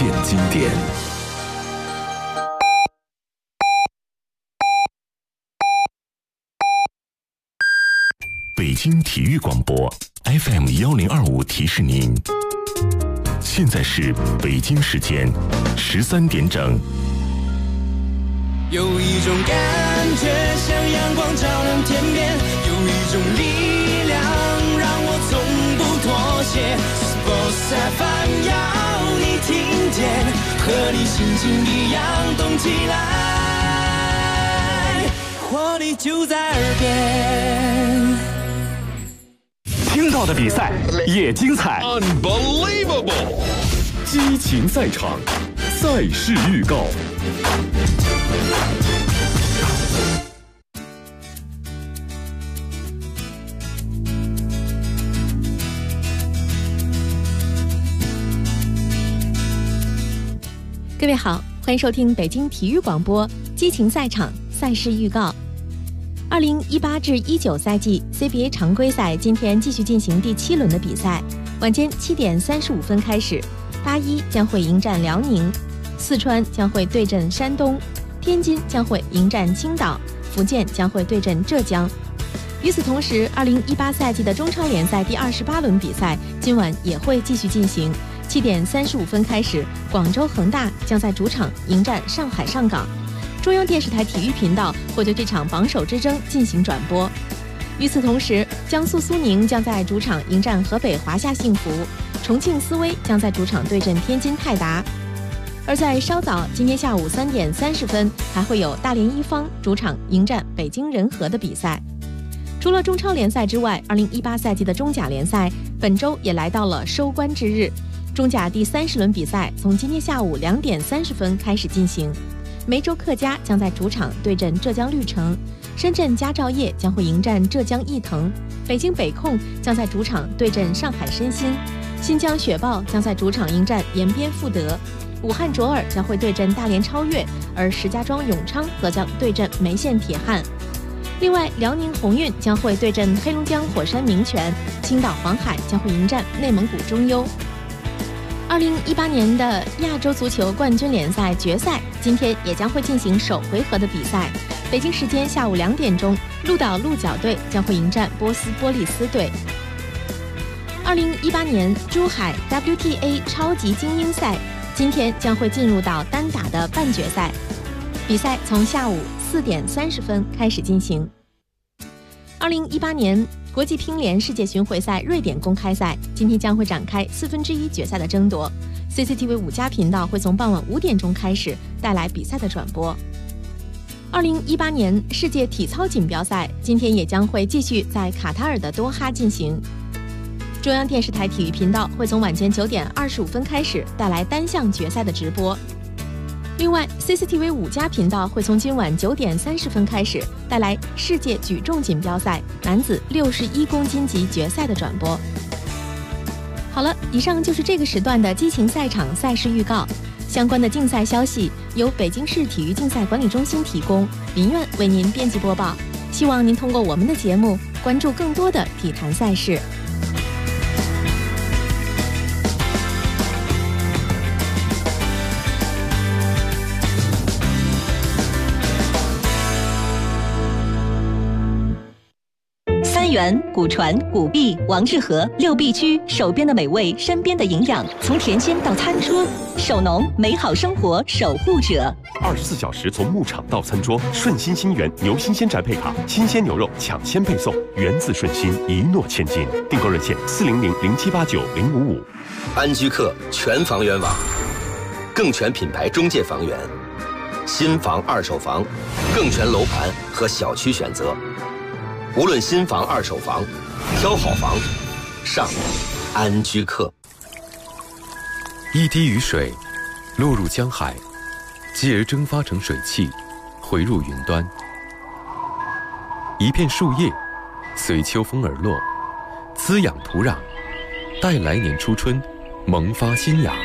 见经典。北京体育广播 FM1025提示您，现在是北京时间13点整。 有一种感觉像阳光照亮天边，有一种力量让我从不妥协。Sports FM 要你听见，和你心情一样动起来，活力就在耳边。 听到的比赛也精彩 ，Unbelievable！ 激情赛场，赛事预告。 各位好，欢迎收听北京体育广播激情赛场赛事预告。2018至19赛季 CBA 常规赛今天继续进行第7轮的比赛，晚间7点35分开始，81将会迎战辽宁，四川将会对阵山东，天津将会迎战青岛，福建将会对阵浙江。与此同时，2018赛季的中超联赛第28轮比赛今晚也会继续进行。7点35分开始，广州恒大将在主场迎战上海上港。中央电视台体育频道会对这场榜首之争进行转播。与此同时，江苏苏宁将在主场迎战河北华夏幸福，重庆斯威将在主场对阵天津泰达。而在稍早，今天下午3点30分，还会有大连一方主场迎战北京人和的比赛。除了中超联赛之外，2018赛季的中甲联赛本周也来到了收官之日。中甲第30轮比赛从今天下午2点30分开始进行。梅州客家将在主场对阵浙江绿城，深圳佳兆业将会迎战浙江毅腾，北京北控将在主场对阵上海申鑫，新疆雪豹将在主场迎战延边富德，武汉卓尔将会对阵大连超越，而石家庄永昌则将对阵梅县铁汉。另外，辽宁宏运将会对阵黑龙江火山明泉，青岛黄海将会迎战内蒙古中优。2018年的亚洲足球冠军联赛决赛今天也将会进行首回合的比赛。北京时间下午2点钟，鹿岛鹿角队将会迎战波斯波利斯队。2018年珠海 WTA 超级精英赛今天将会进入到单打的半决赛，比赛从下午4点30分开始进行。2018年国际乒联世界巡回赛瑞典公开赛今天将会展开1/4决赛的争夺， CCTV 5+频道会从傍晚5点钟开始带来比赛的转播。2018年世界体操锦标赛今天也将会继续在卡塔尔的多哈进行，中央电视台体育频道会从晚间9点25分开始带来单项决赛的直播。另外 CCTV 5+频道会从今晚9点30分开始带来世界举重锦标赛男子61公斤级决赛的转播。好了，以上就是这个时段的激情赛场赛事预告，相关的竞赛消息由北京市体育竞赛管理中心提供，林苑为您编辑播报。希望您通过我们的节目关注更多的体坛赛事。 源、古传、古碧、王致和6必居，手边的美味，身边的营养，从甜心到餐桌，手农美好生活守护者。 24小时从牧场到餐桌，顺心新源牛新鲜宅配卡，新鲜牛肉抢先配送，源自顺心，一诺千金。订购热线400-0789-055。 安居客全房源网，更全品牌中介房源，新房、二手房，更全楼盘和小区选择。无论新房、二手房，挑好房，上安居客。 一滴雨水落入江海，继而蒸发成水汽，回入云端。一片树叶随秋风而落，滋养土壤，待来年初春萌发新芽。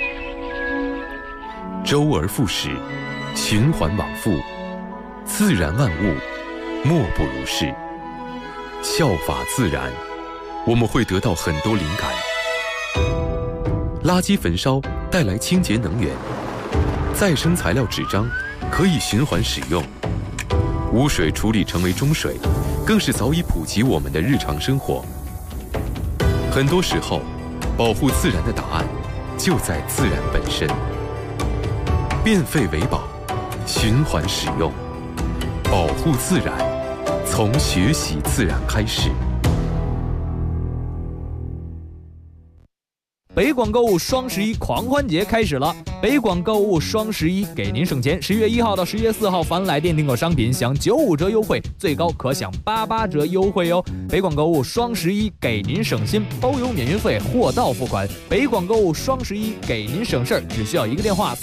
周而复始，循环往复，自然万物莫不如是。效法自然，我们会得到很多灵感。垃圾焚烧带来清洁能源，再生材料纸张可以循环使用，污水处理成为中水，更是早已普及我们的日常生活。很多时候，保护自然的答案就在自然本身。变废为宝，循环使用，保护自然，从学习自然开始。 北广购物双11狂欢节开始了，北广购物双11给您省钱。10月1号到10月4号，凡来电订购商品享95折优惠，最高可享88折优惠哟。北广购物双11给您省心，包邮免运费，货到付款。北广购物双11给您省事儿，只需要一个电话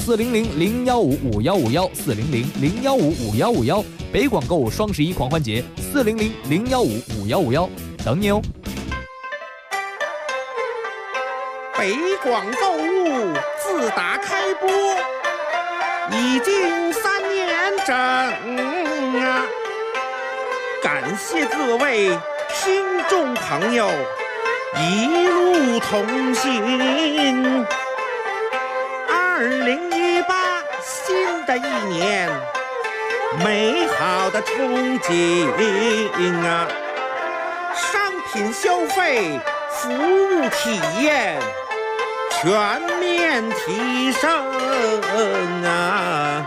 400-015-5151，400-015-5151。北广购物双11狂欢节，400-015-5151，等你哦。 北广购物自打开播已经3年整啊！感谢各位听众朋友一路同行。2018新的一年，美好的憧憬啊！商品消费，服务体验全面提升啊！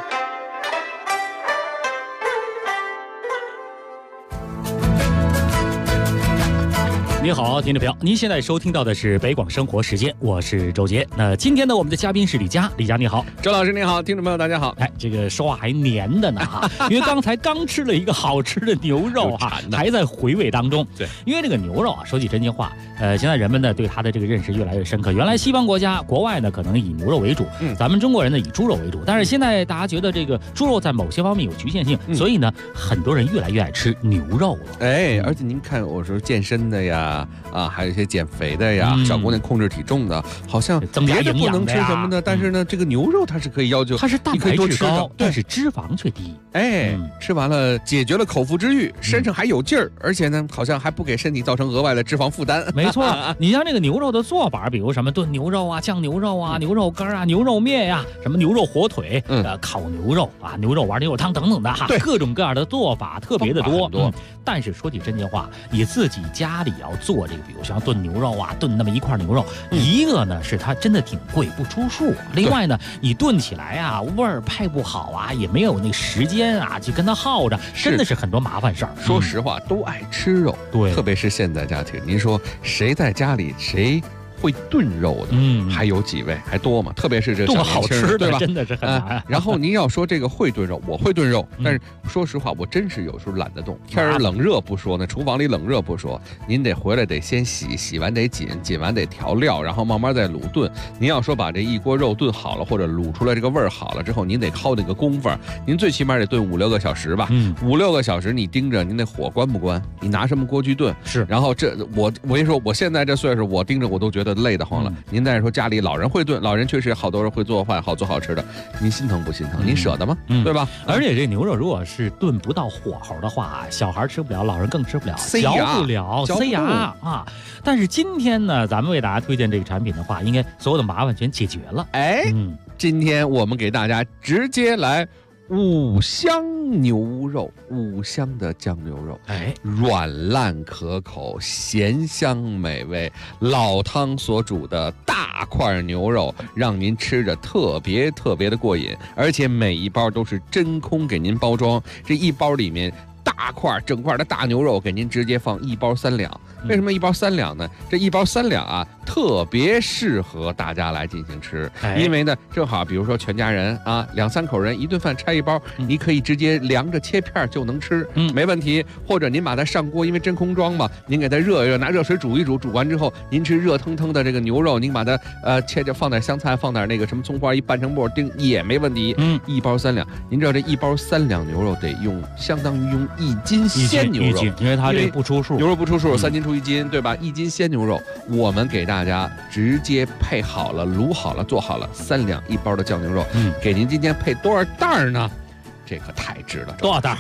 你好，听众朋友，您现在收听到的是北广生活时间，我是周杰。那今天呢，我们的嘉宾是李佳，李佳你好， 周老师你好，听众朋友大家好。 哎，这个说话还黏的呢哈，因为刚才刚吃了一个好吃的牛肉哈，还在回味当中。 对， 因为这个牛肉啊，说句真心话，现在人们呢对它的这个认识越来越深刻。原来西方国家、国外呢可能以牛肉为主，咱们中国人呢以猪肉为主，但是现在大家觉得这个猪肉在某些方面有局限性，所以呢很多人越来越爱吃牛肉了。 哎，而且您看，我说健身的呀，还有一些减肥的呀，小姑娘控制体重的，好像别的不能吃什么的，但是呢，这个牛肉它是可以要求， 它是蛋白质高，但是脂肪却低。 哎，吃完了解决了口腹之欲，身上还有劲儿，而且呢，好像还不给身体造成额外的脂肪负担。 没错，你像这个牛肉的做法，比如什么炖牛肉啊、酱牛肉啊、牛肉干啊、牛肉面呀，什么牛肉火腿，烤牛肉啊、牛肉丸、牛肉汤等等的哈，各种各样的做法特别的多。但是说句真心话，你自己家里要做这个，比如像炖牛肉啊，炖那么一块牛肉，一个呢是它真的挺贵，不出数；另外呢，你炖起来啊，味儿配不好啊，也没有那时间啊，去跟它耗着，真的是很多麻烦事儿。 说实话，都爱吃肉，对，特别是现代家庭，您说谁在家里谁会炖肉的，还有几位，还多吗？特别是这炖好吃对吧？ 真的是很难。 然后您要说这个会炖肉，我会炖肉，但是说实话，我真是有时候懒得动。天儿冷热不说呢，厨房里冷热不说，您得回来得先洗，洗完得紧，紧完得调料，然后慢慢再卤炖。您要说把这一锅肉炖好了，或者卤出来这个味儿好了之后，您得靠那个功夫，您最起码得炖5、6个小时吧。5、6个小时你盯着您那火关不关？你拿什么锅去炖？ 是。 然后我跟你说，我现在这岁数，我盯着我都觉得累得慌了。您再说家里老人会炖，老人确实好多人会做饭，好做好吃的，您心疼不心疼？您舍得吗？对吧？ 而且这牛肉如果是炖不到火候的话，小孩吃不了，老人更吃不了，嚼不了，塞牙啊。但是今天呢，咱们为大家推荐这个产品的话，应该所有的麻烦全解决了。 哎，今天我们给大家直接来五香牛肉，5香的酱牛肉，软烂可口，咸香美味，老汤所煮的大块牛肉，让您吃着特别特别的过瘾，而且每一包都是真空给您包装，这一包里面大块整块的大牛肉给您直接放1包3两。为什么1包3两呢？这1包3两啊，特别适合大家来进行吃，因为呢，正好比如说全家人啊，2、3口人一顿饭拆1包，你可以直接凉着切片就能吃，没问题。或者您把它上锅，因为真空装嘛，您给它热一热，拿热水煮一煮，煮完之后您吃热腾腾的这个牛肉，您把它切着放点香菜，放点那个什么葱花，一拌成末丁也没问题。1包3两，您知道这1包3两牛肉得相当于用1斤鲜牛肉， 因为它这不出数， 牛肉不出数，3斤出1斤，对吧？1斤鲜牛肉，我们给大家直接配好了、卤好了、做好了3两1包的酱牛肉，给您今天配多少袋呢？这可太值了！ 多少袋？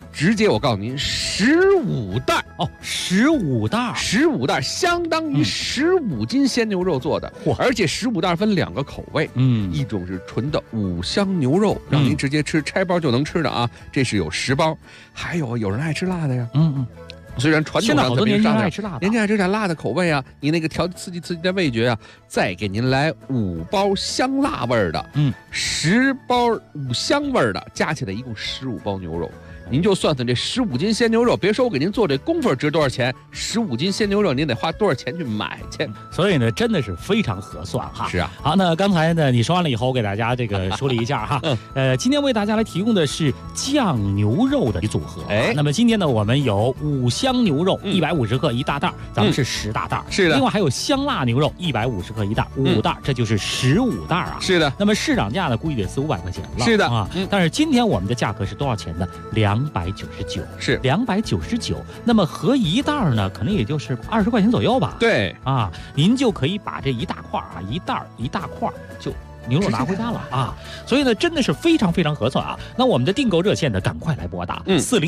直接我告诉您，15袋哦，15袋 ，15袋相当于15斤鲜牛肉做的，而且15袋分2个口味，一种是纯的5香牛肉，让您直接吃拆包就能吃的啊，这是有10包，还有人爱吃辣的呀，虽然传统上现在好多年轻人爱吃辣的， 年轻人爱吃点辣的口味啊，你那个刺激的味觉啊，再给您来5包香辣味儿的，10包5香味儿的，加起来一共15包牛肉。您就算算这15斤鲜牛肉，别说我给您做这功夫值多少钱，15斤鲜牛肉您得花多少钱去买去？ 所以呢，真的是非常合算哈。 是啊。 好，那刚才呢你说完了以后，我给大家这个梳理一下哈。今天为大家来提供的是酱牛肉的组合。那么今天呢，我们有5香牛肉150克1大袋，咱们是10大袋。 是的。 另外还有香辣牛肉150克1袋，5袋，这就是15袋啊。 是的。 那么市场价呢，估计得400-500块钱了。 是的啊。但是今天我们的价格是多少钱呢？299， 是 299。那么合1袋呢，可能也就是20块钱左右吧。 对啊，您就可以把这一大块啊，一大块就牛肉拿回家了啊。所以呢，真的是非常非常合算啊。那我们的订购热线呢，赶快来拨打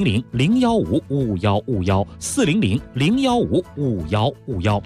400-015-5151，400-015-5151。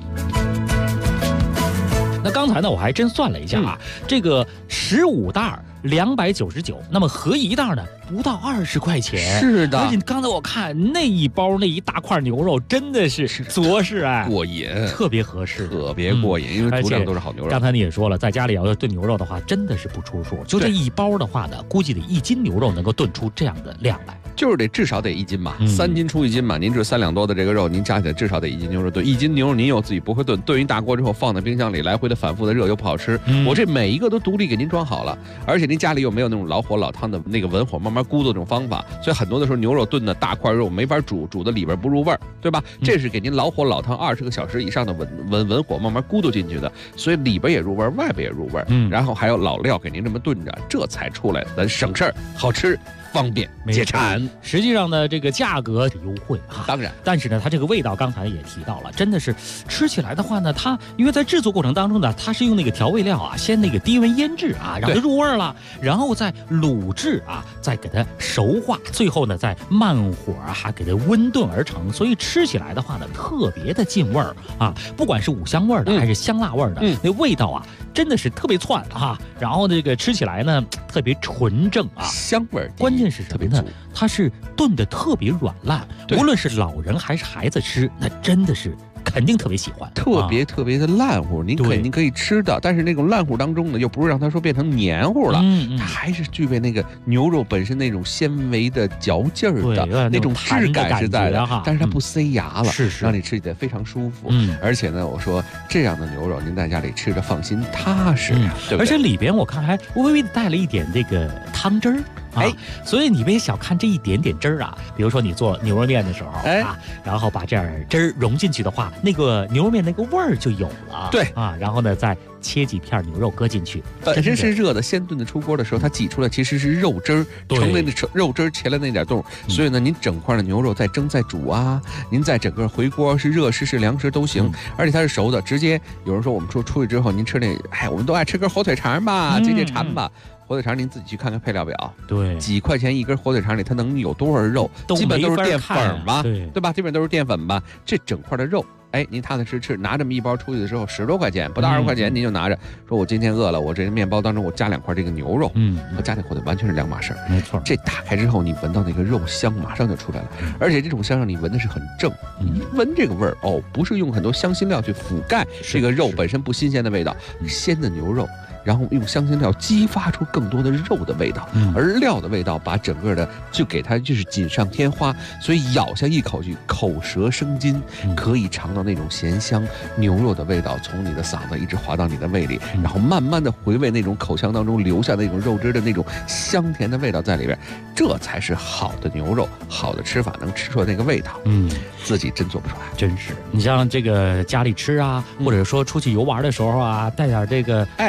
那刚才呢，我还真算了一下啊，这个15袋299，那么合1袋呢不到20块钱。 是的， 而且刚才我看那一包那一大块牛肉真的是着实过瘾， 特别合适， 特别过瘾，因为主料都是好牛肉。 刚才你也说了，在家里要炖牛肉的话，真的是不出数。就这一包的话呢，估计得1斤牛肉能够炖出这样的量来。 就是至少得1斤嘛，3斤出1斤嘛。您这3两多的这个肉，您加起来至少得1斤牛肉炖。1斤牛肉您又自己不会炖，炖一大锅之后放在冰箱里，来回的反复的热又不好吃。我这每一个都独立给您装好了，而且您家里又没有那种老火老汤的那个文火慢慢咕的这种方法，所以很多的时候牛肉炖的大块肉没法煮的里边不入味儿，对吧？这是给您老火老汤20个小时以上的文火慢慢咕嘟进去的，所以里边也入味儿，外边也入味儿。然后还有老料给您这么炖着，这才出来，咱省事儿，好吃。方便解馋， 实际上呢，这个价格优惠啊， 当然， 但是呢，它这个味道刚才也提到了，真的是吃起来的话呢，它因为在制作过程当中呢，它是用那个调味料啊，先那个低温腌制啊，让它入味了，然后再卤制啊，再给它熟化，最后呢再慢火啊给它温炖而成，所以吃起来的话呢，特别的进味儿啊，不管是5香味的还是香辣味的，那味道啊真的是特别窜啊，然后这个吃起来呢特别纯正啊， 香味儿， 关键是什么呢？它是炖的特别软烂，无论是老人还是孩子吃，那真的是肯定特别喜欢， 特别的烂乎，您可以吃的，但是那种烂乎当中呢，又不是让它说变成黏糊了，它还是具备那个牛肉本身那种纤维的嚼劲儿的那种质感是在的，但是它不塞牙了，让你吃起来非常舒服。而且呢，我说这样的牛肉您在家里吃着放心踏实，对不对？ 而且里边我看还微微的带了一点这个汤汁儿。所以你别小看这一点点汁儿啊，比如说你做牛肉面的时候啊，然后把这点汁儿融进去的话，那个牛肉面那个味儿就有了。 对啊，然后呢再切几片牛肉搁进去， 本身是热的，先炖的出锅的时候，它挤出来其实是肉汁儿，成为那肉汁儿切了那点洞，所以呢，您整块的牛肉再蒸再煮啊，您再整个回锅是热是凉食都行，而且它是熟的，直接有人说我们说出去之后您吃那，我们都爱吃根火腿肠吧，解馋吧。火腿肠您自己去看看配料表， 对， 几块钱一根火腿肠里它能有多少肉？基本都是淀粉吧，对吧？基本都是淀粉吧。这整块的肉，您踏踏实吃，拿这么一包出去的时候10多块钱，不到20块钱，您就拿着，说我今天饿了，我这个面包当中我加2块这个牛肉，和加那火腿完全是两码事儿。 没错， 这打开之后你闻到那个肉香马上就出来了，而且这种香让你闻的是很正，闻这个味儿不是用很多香辛料去覆盖这个肉本身不新鲜的味道，鲜的牛肉。然后用香辛料激发出更多的肉的味道，而料的味道把整个的就给它就是锦上添花，所以咬下一口去，口舌生津，可以尝到那种咸香牛肉的味道，从你的嗓子一直滑到你的胃里，然后慢慢的回味那种口腔当中留下那种肉汁的那种香甜的味道在里边，这才是好的牛肉，好的吃法能吃出来那个味道。自己真做不出来， 真是。你像这个家里吃啊，或者说出去游玩的时候啊，带点这个便餐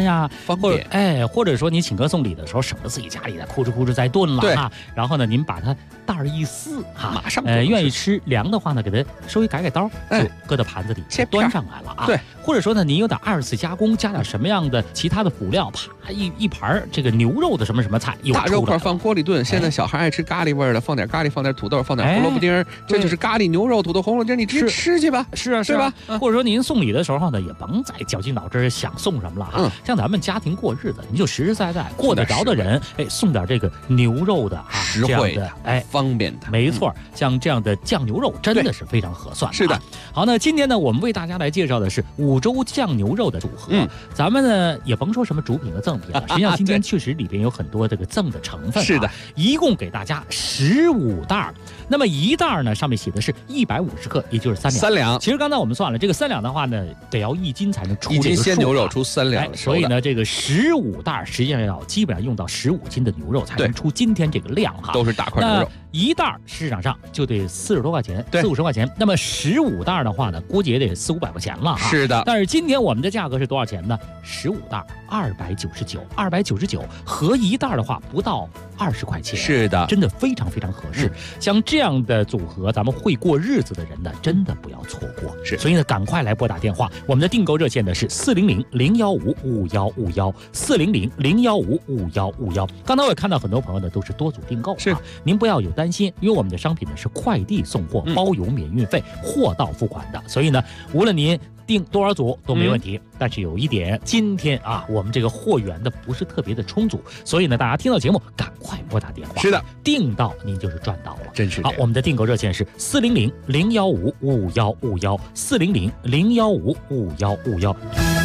呀，或者说你请客送礼的时候，省得自己家里的哭哧再炖了啊。然后呢，您把它袋儿一撕哈， 马上愿意吃凉的话呢，给它稍微改刀，就搁到盘子里，端上来了啊。 对， 或者说呢，您有点2次加工，加点什么样的其他的辅料，啪一盘这个牛肉的什么菜， 大肉块放锅里炖。现在小孩爱吃咖喱味的，放点咖喱，放点土豆，放点胡萝卜丁，这就是咖喱牛肉、土豆、红萝卜丁，你直接吃去吧。 是啊， 对吧？ 或者说您送礼的时候呢，也甭再绞尽脑汁想送什么了哈。像咱们家庭过日子，你就实实在在过得着的人，送点这个牛肉的实惠的，方便的。 没错，像这样的酱牛肉真的是非常合算。 是的。 好，那今天呢，我们为大家来介绍的是五洲酱牛肉的组合。咱们呢也甭说什么主品和赠品了，实际上今天确实里边有很多这个赠的成分。 是的， 一共给大家15袋。那么一袋呢，上面写的是150克，也就是3两。其实刚才我们算了，这个3两的话呢，得要1斤才能出 1斤鲜牛肉出3两， 所以呢，这个15袋实际上要基本上用到15斤的牛肉才能出今天这个量哈。 都是大块牛肉。 一袋市场上就得40多块钱，40-50块钱。那么15袋的话呢，估计也得400-500块钱了哈。 是的。 但是今天我们的价格是多少钱呢？15袋299，299合一袋的话不到20块钱。 是的， 真的非常非常合适。像这样的组合，咱们会过日子的人呢，真的不要错过。 是， 所以呢，赶快来拨打电话。我们的订购热线呢是400-015-5151，400-015-5151。刚才我也看到很多朋友呢都是多组订购， 是， 您不要有担心，因为我们的商品呢是快递送货，包邮免运费，货到付款的。所以呢，无论您订多少组都没问题。但是有一点，今天我们这个货源的不是特别的充足，所以呢，大家听到节目赶快拨打电话。 是的， 订到您就是赚到了， 真是。 好，我们的订购热线是400-015-5151，400-015-5151。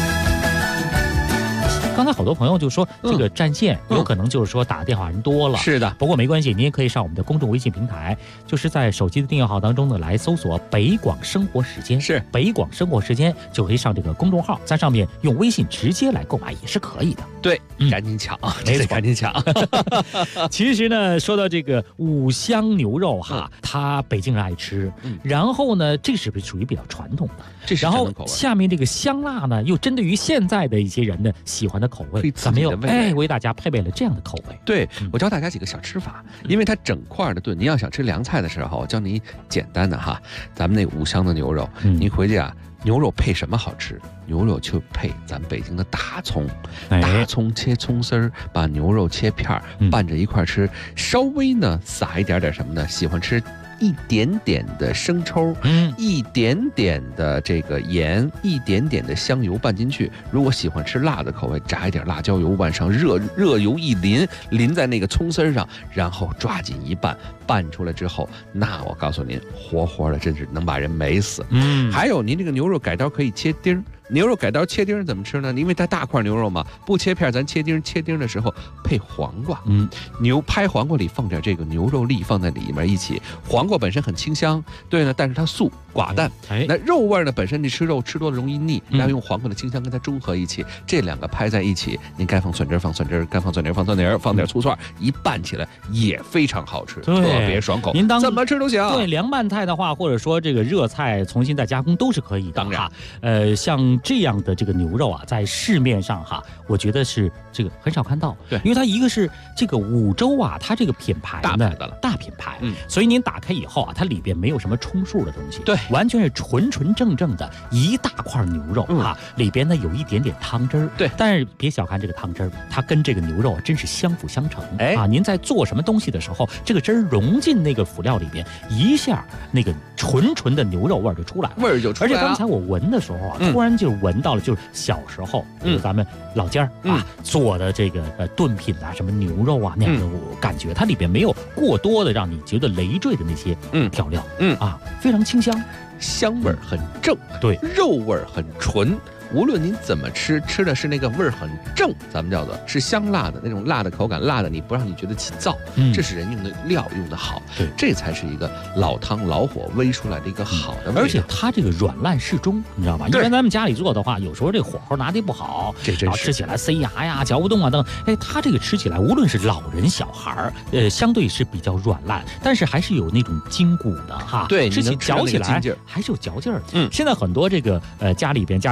刚才好多朋友就说这个占线，有可能就是说打电话人多了。 是的， 不过没关系，您也可以上我们的公众微信平台，就是在手机的订阅号当中呢来搜索北广生活时间， 是北广生活时间，就可以上这个公众号，在上面用微信直接来购买也是可以的。 对，赶紧抢，赶紧抢。 其实呢，说到这个五香牛肉哈，它北京人爱吃，然后呢，这是属于比较传统的，然后下面这个香辣呢，又针对于现在的一些人呢喜欢的口味，咱们又为大家配备了这样的口味。 对，我教大家几个小吃法，因为它整块的炖，您要想吃凉菜的时候，我教你简单的哈，咱们那五香的牛肉，您回去牛肉配什么好吃？牛肉就配咱北京的大葱，大葱切葱丝儿，把牛肉切片拌着一块吃，稍微呢撒一点什么呢？喜欢吃一点点的生抽，一点点的这个盐，一点点的香油拌进去。如果喜欢吃辣的口味，炸一点辣椒油往上热油一淋在那个葱丝上，然后抓紧一拌，拌出来之后，那我告诉您，活活的真是能把人美死。还有您这个牛肉改刀可以切丁儿。牛肉改刀切丁怎么吃呢？因为它大块牛肉嘛，不切片，咱切丁的时候配黄瓜，拍黄瓜里放点这个牛肉粒放在里面一起，黄瓜本身很清香，对呢，但是它素寡淡，那肉味呢本身你吃肉吃多了容易腻，然后用黄瓜的清香跟它中和一起，这两个拍在一起，您该放蒜汁放蒜汁，该放蒜泥放蒜泥，放点醋蒜，一拌起来也非常好吃，特别爽口。 您当怎么吃都行。 对，凉拌菜的话，或者说这个热菜重新再加工都是可以的。 当然， 像这样的这个牛肉在市面上我觉得是这个很少看到。 对， 因为它一个是这个五洲它这个品牌大牌的了， 大品牌，所以您打开以后它里边没有什么充数的东西， 对， 完全是纯正的一大块牛肉里边呢有一点点汤汁儿， 对， 但是别小看这个汤汁儿，它跟这个牛肉真是相辅相成。您在做什么东西的时候，这个汁儿融进那个辅料里边，一下那个纯的牛肉味儿就出来了，而且刚才我闻的时候突然就闻到了，就是小时候，比如咱们老家做的这个炖品什么牛肉那样的感觉，它里边没有过多的让你觉得累赘的那些调料，非常清香， 香味很正， 对， 肉味很纯。无论您怎么吃的是那个味儿很正，咱们叫做是香辣的那种辣的口感，辣的你不让你觉得起燥，这是人用的料用的好， 对， 这才是一个老汤老火煨出来的一个好的味道。 而且它这个软烂适中，你知道吧？一般咱们家里做的话，有时候这火候拿的不好， 这真是吃起来塞牙呀、嚼不动等，它这个吃起来无论是老人小孩相对是比较软烂，但是还是有那种筋骨的对， 吃起嚼起来还是有嚼劲儿。现在很多这个家里边家长比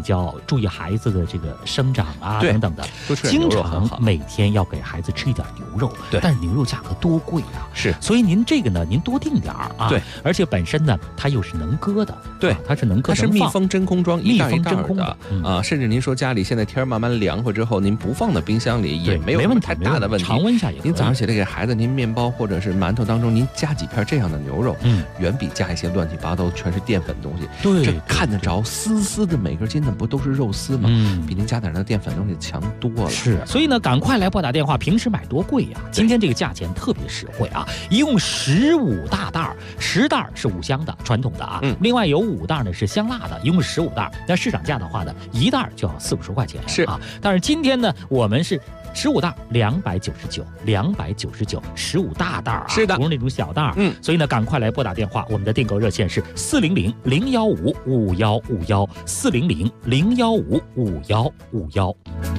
较注意孩子的这个生长啊等等的，经常每天要给孩子吃一点牛肉。 对， 但是牛肉价格多贵啊！ 是， 所以您这个呢，您多订点儿啊。 对， 而且本身呢，它又是能搁的。 对， 它是能搁， 它是密封真空装，一袋一袋的啊。甚至您说家里现在天慢慢凉快之后，您不放在冰箱里也没有什么太大的问题， 常温下也可以。 您早上起来给孩子，您面包或者是馒头当中，您加几片这样的牛肉，远比加一些乱七八糟全是淀粉的东西， 对， 这看得着丝丝的每根筋呢，不都是肉丝吗？比您加点那淀粉东西强多了。 是，所以呢，赶快来拨打电话。平时买多贵呀，今天这个价钱特别实惠啊！一共15大袋，10袋是五香的传统的啊，另外有5袋呢是香辣的，一共15袋。那市场价的话呢，1袋就要40块钱， 是啊。但是今天呢，我们是15袋299，299，15大袋啊， 是的， 不是那种小袋。所以呢，赶快来拨打电话，我们的订购热线是400-015-5151，400-015-5151。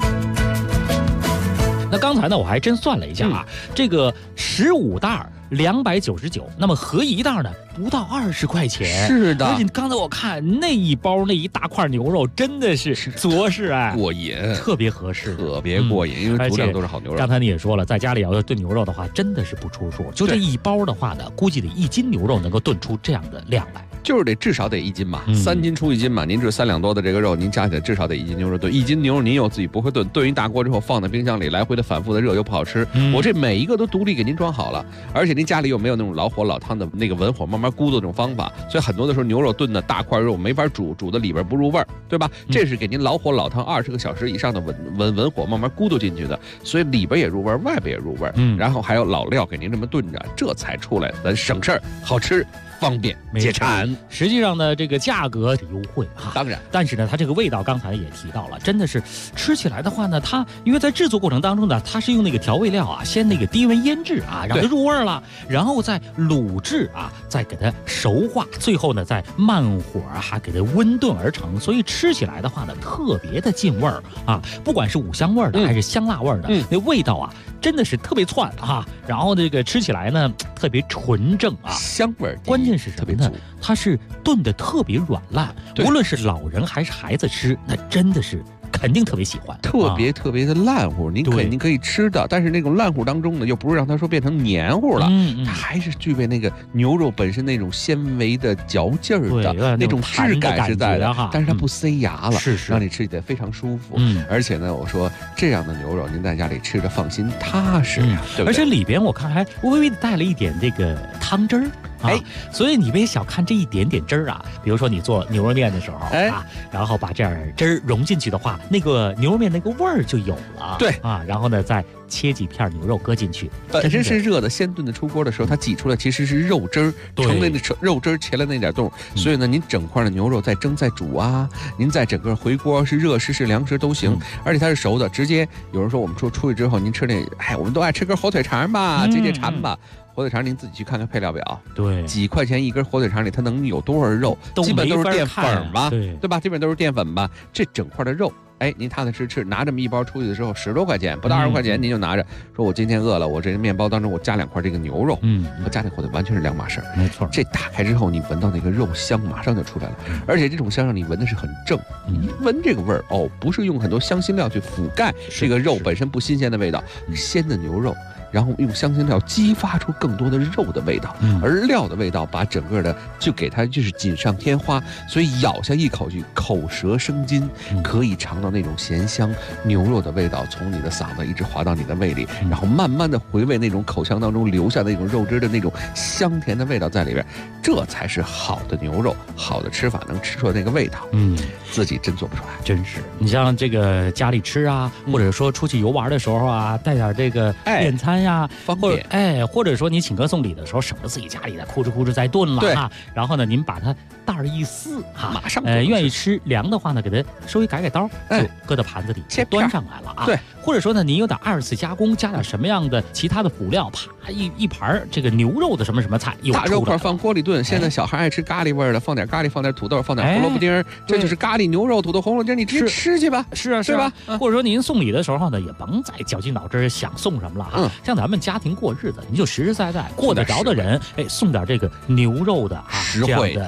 那刚才呢，我还真算了一下啊，这个15袋299，那么合一袋呢不到20块钱。 是的， 而且刚才我看那一包那一大块牛肉真的是着实哎， 过瘾， 特别合适， 特别过瘾，因为足量都是好牛肉。 刚才你也说了，在家里要炖牛肉的话，真的是不出数，就这一包的话呢，估计得1斤牛肉能够炖出这样的量来。 就是得至少得1斤嘛，3斤出1斤嘛。您这3两多的这个肉，您加起来至少得1斤牛肉炖。1斤牛肉您又自己不会炖，炖一大锅之后放在冰箱里，来回的反复的热又不好吃。我这每一个都独立给您装好了，而且您家里又没有那种老火老汤的那个文火慢慢咕的这种方法，所以很多的时候牛肉炖的大块肉没法煮，煮的里边不入味儿，对吧？这是给您老火老汤20个小时以上的文火慢慢咕嘟进去的，所以里边也入味儿，外边也入味儿。然后还有老料给您这么炖着，这才出来，咱省事儿，好吃。方便解馋， 实际上呢，这个价格优惠啊， 当然， 但是呢，它这个味道刚才也提到了，真的是吃起来的话呢，它因为在制作过程当中呢，它是用那个调味料啊，先那个低温腌制啊，让它入味了，然后再卤制啊，再给它熟化，最后呢再慢火啊给它温炖而成，所以吃起来的话呢，特别的进味儿啊，不管是五香味的还是香辣味的，那味道啊。真的是特别窜啊，然后这个吃起来呢特别纯正啊， 香味儿。 关键是什么呢？它是炖的特别软烂，无论是老人还是孩子吃，那真的是肯定特别喜欢， 特别的烂乎，您可以吃的，但是那种烂乎当中呢，又不是让它说变成黏糊了，它还是具备那个牛肉本身那种纤维的嚼劲儿的那种质感是在的，但是它不塞牙了， 是让你吃起来非常舒服。而且呢，我说这样的牛肉您在家里吃着放心踏实呀，对不对？ 而且里边我看还微微的带了一点这个汤汁儿。所以你别小看这一点点汁儿啊，比如说你做牛肉面的时候啊，然后把这点汁儿融进去的话，那个牛肉面那个味儿就有了。 对啊，然后呢再切几片牛肉搁进去， 本身是热的，先炖的出锅的时候，它挤出来其实是肉汁儿，成了那肉汁儿切了那点洞，所以呢，您整块的牛肉再蒸再煮啊，您再整个回锅是热食是凉食都行，而且它是熟的，直接有人说我们出去之后，您吃那，我们都爱吃根火腿肠吧，解解馋吧。火腿肠您自己去看看配料表， 对， 几块钱一根火腿肠里它能有多少肉？基本都是淀粉吧，对吧？基本都是淀粉吧。这整块的肉，您踏踏实吃，拿这么一包出去的时候10多块钱，不到20块钱，您就拿着，说我今天饿了，我这个面包当中我加2块这个牛肉，和加那火腿完全是两码事儿。 没错， 这打开之后，你闻到那个肉香马上就出来了，而且这种香让你闻的是很正，你闻这个味儿不是用很多香辛料去覆盖这个肉本身不新鲜的味道，鲜的牛肉。然后用香辛料激发出更多的肉的味道，而料的味道把整个的就给它就是锦上添花，所以咬下一口去，口舌生津，可以尝到那种咸香牛肉的味道，从你的嗓子一直滑到你的胃里，然后慢慢的回味那种口腔当中留下的那种肉汁的那种香甜的味道在里边，这才是好的牛肉，好的吃法能吃出来那个味道。自己真做不出来， 真是。你像这个家里吃啊，或者说出去游玩的时候啊，带点这个便餐呀， 方便。 或者说你请客送礼的时候，省得自己家里的哭哧再炖了啊。然后呢，您把它袋儿一撕马上愿意吃凉的话呢，给它稍微改刀，就搁到盘子里端上来了啊。 对， 或者说呢，您有点2次加工，加点什么样的其他的辅料，啪一盘这个牛肉的什么菜， 大肉块放锅里炖。现在小孩爱吃咖喱味的，放点咖喱，放点土豆，放点胡萝卜丁，这就是咖喱牛肉、土豆、红萝卜丁，你直接吃去吧。 是啊， 对吧？ 或者说您送礼的时候呢，也甭再绞尽脑汁想送什么了啊。像咱们家庭过日子，你就实实在在过得着的人，送点这个牛肉的实惠的，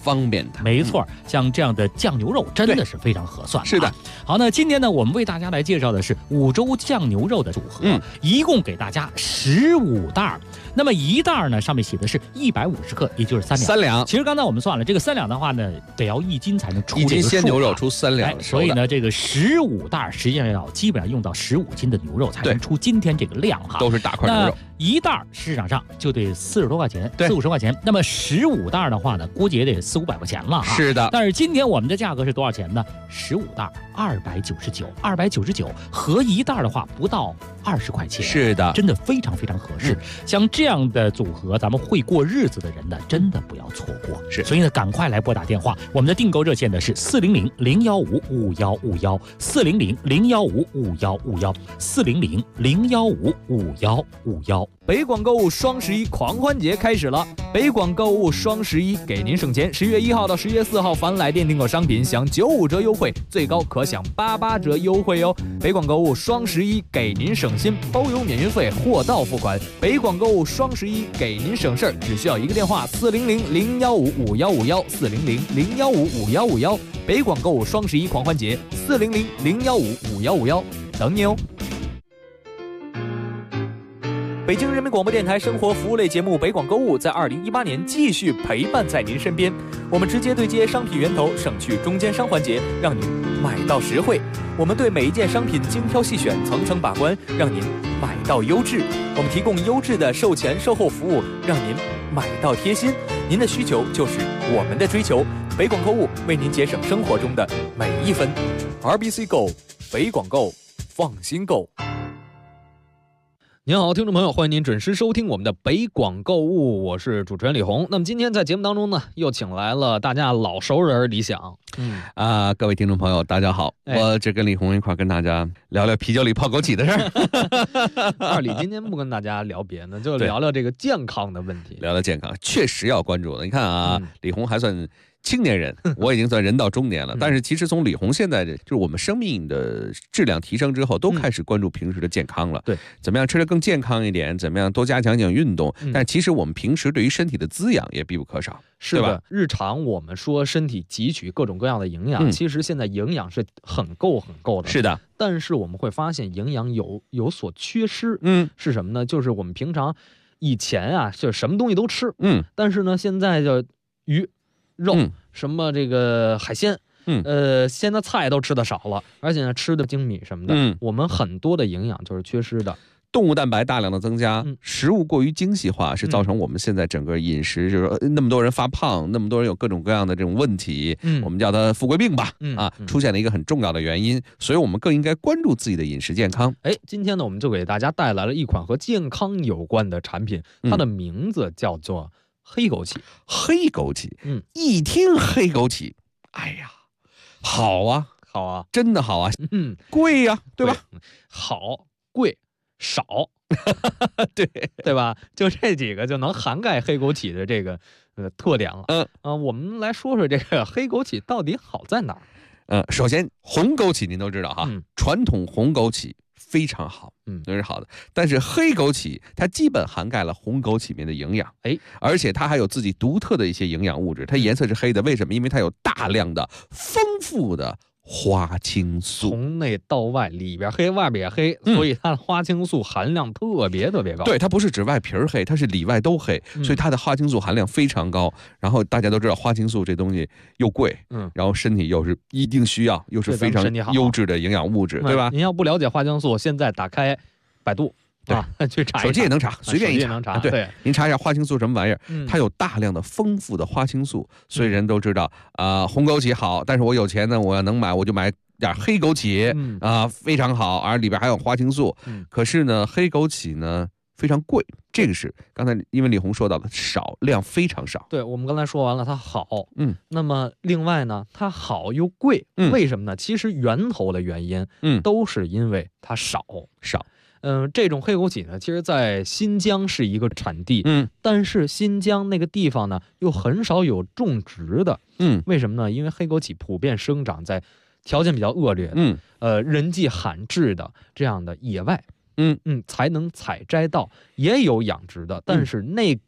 方便它。 没错，像这样的酱牛肉真的是非常合算的。 是的。 好，那今天呢，我们为大家来介绍的是五洲酱牛肉的组合，一共给大家15袋。那么一袋呢，上面写的是150克，也就是3两。其实刚才我们算了，这个3两的话呢，得要1斤才能出这个数。1斤鲜牛肉出3两， 所以呢，这个15袋实际上要基本上用到15斤的牛肉才能出今天这个量哈。 都是大块牛肉。 一袋市场上就得40多块钱，40-50块钱。那么15袋的话呢，估计也得400-500块钱了哈。 是的。 但是今天我们的价格是多少钱呢？15袋299，299合一袋的话不到20块钱。 是的， 真的非常非常合适。像这样的组合，咱们会过日子的人呢，真的不要错过。 是， 所以呢，赶快来拨打电话，我们的订购热线呢是400-015-5151，400-015-5151，400-015-5151。 北广购物双11狂欢节开始了，北广购物双11给您省钱。10月1号到10月4号，凡来电订购商品享95折优惠，最高可享88折优惠哟。北广购物双11给您省心，包邮免运费，货到付款。北广购物双11给您省事儿，只需要一个电话400-015-5151，400-015-5151。北广购物双11狂欢节，400-015-5151，等你哦。北京人民广播电台生活服务类节目《北广购物》在2018年继续陪伴在您身边。我们直接对接商品源头，省去中间商环节，让您买到实惠。我们对每一件商品精挑细选，层层把关，让您买到优质。我们提供优质的售前售后服务，让您买到贴心。您的需求就是我们的追求。北广购物为您节省生活中的每一分。RBC Go， 北广购，放心购。您好，听众朋友，欢迎您准时收听我们的北广购物，我是主持人李红。那么今天在节目当中呢，又请来了大家老熟人李想。 各位听众朋友，大家好，我这跟李红一块跟大家聊聊啤酒里泡枸杞的事儿。 二李今天不跟大家聊别的，就聊聊这个健康的问题。 聊聊健康，确实要关注的。你看啊，李红还算青年人，我已经算人到中年了。但是其实从李红现在就是我们生命的质量提升之后，都开始关注平时的健康了。 对， 怎么样吃得更健康一点？怎么样多加强运动？但其实我们平时对于身体的滋养也必不可少。 是的，日常我们说身体汲取各种各样的营养，其实现在营养是很够的。 是的， 但是我们会发现营养有所缺失。是什么呢？就是我们平常以前啊，就什么东西都吃。但是呢，现在就鱼。肉什么这个海鲜，现在菜都吃的少了，而且呢吃的精米什么的，我们很多的营养就是缺失的。 动物蛋白大量的增加，食物过于精细化，是造成我们现在整个饮食就是那么多人发胖，那么多人有各种各样的这种问题，我们叫它富贵病吧，出现了一个很重要的原因，所以我们更应该关注自己的饮食健康。 今天呢，我们就给大家带来了一款和健康有关的产品，它的名字叫做黑枸杞。 黑枸杞，一听黑枸杞，哎呀，好啊，真的好啊，贵呀，对吧？ 好，贵，少， 对吧？就这几个就能涵盖黑枸杞的这个特点了。我们来说说这个黑枸杞到底好在哪儿？ 首先红枸杞您都知道哈，传统红枸杞非常好，那是好的。但是黑枸杞它基本涵盖了红枸杞里面的营养，而且它还有自己独特的一些营养物质。它颜色是黑的，为什么？因为它有大量的丰富的花青素， 从内到外，里边黑，外边也黑，所以它的花青素含量特别高。 对，它不是指外皮黑，它是里外都黑，所以它的花青素含量非常高。然后大家都知道花青素这东西又贵，然后身体又是一定需要，又是非常优质的营养物质，对吧？ 您要不了解花青素，现在打开百度。去查一查， 手机也能查，随便一查。 对，您查一下花青素什么玩意儿，它有大量的丰富的花青素，所以人都知道红枸杞好，但是我有钱呢，我要能买，我就买点黑枸杞，非常好，而里边还有花青素。可是呢，黑枸杞呢非常贵，这个是刚才因为李红说到的少，量非常少。 对，我们刚才说完了它好，那么另外呢，它好又贵，为什么呢？其实源头的原因，都是因为它少。这种黑枸杞呢，其实在新疆是一个产地，但是新疆那个地方呢，又很少有种植的，为什么呢？因为黑枸杞普遍生长在条件比较恶劣的，人迹罕至的这样的野外，才能采摘到，也有养殖的，但是那个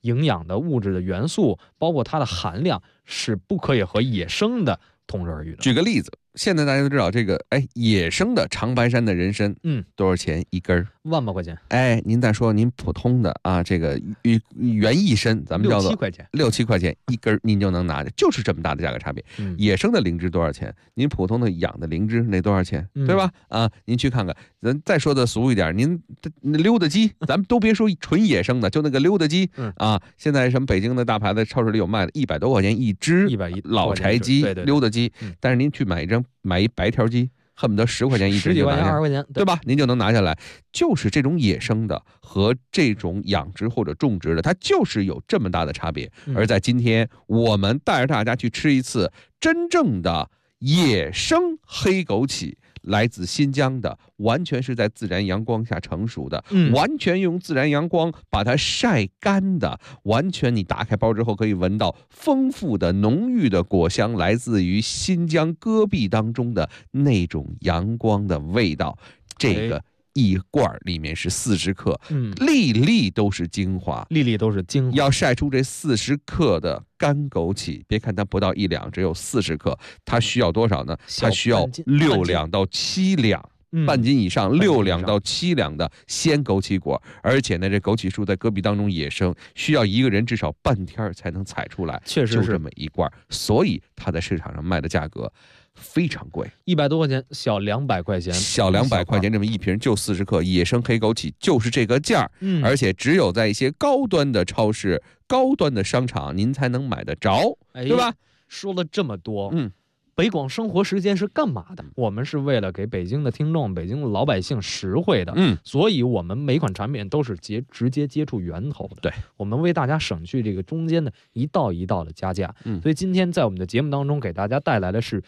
营养的物质的元素，包括它的含量是不可以和野生的同日而语的。 举个例子，现在大家都知道这个，野生的长白山的人参，多少钱一根 ？1万把块钱。 您再说您普通的啊，这个原意参，咱们叫做 6-7块钱 ，6、7块钱一根，您就能拿着，就是这么大的价格差别。野生的灵芝多少钱？您普通的养的灵芝那多少钱？对吧？您去看看。咱再说的俗一点，您溜达鸡，咱们都别说纯野生的，就那个溜达鸡现在什么北京的大牌子超市里有卖的，100多块钱一只 ，110 老柴鸡、溜达鸡，但是您去买一白条鸡，恨不得10块钱一只， 10几块钱、20块钱， 对吧？您就能拿下来。就是这种野生的和这种养殖或者种植的，它就是有这么大的差别。而在今天，我们带着大家去吃一次真正的野生黑枸杞。来自新疆的，完全是在自然阳光下成熟的，完全用自然阳光把它晒干的，完全你打开包之后可以闻到丰富的浓郁的果香，来自于新疆戈壁当中的那种阳光的味道。这个一罐里面是40克，粒粒都是精华，要晒出这40克的干枸杞，别看它不到1两，只有40克，它需要多少呢？它需要6两到7两。半斤以上，6两到7两的鲜枸杞果，而且呢，这枸杞树在戈壁当中野生，需要一个人至少半天才能采出来， 确实是就这么一罐，所以它在市场上卖的价格非常贵 ，100多块钱，小200块钱， 小200块钱这么一瓶就40克，野生黑枸杞就是这个价，而且只有在一些高端的超市、高端的商场您才能买得着，对吧？ 说了这么多，北广生活时间是干嘛的？我们是为了给北京的听众、北京的老百姓实惠的，所以我们每款产品都是直接接触源头的。 对，我们为大家省去这个中间的一道一道的加价。所以今天在我们的节目当中给大家带来的是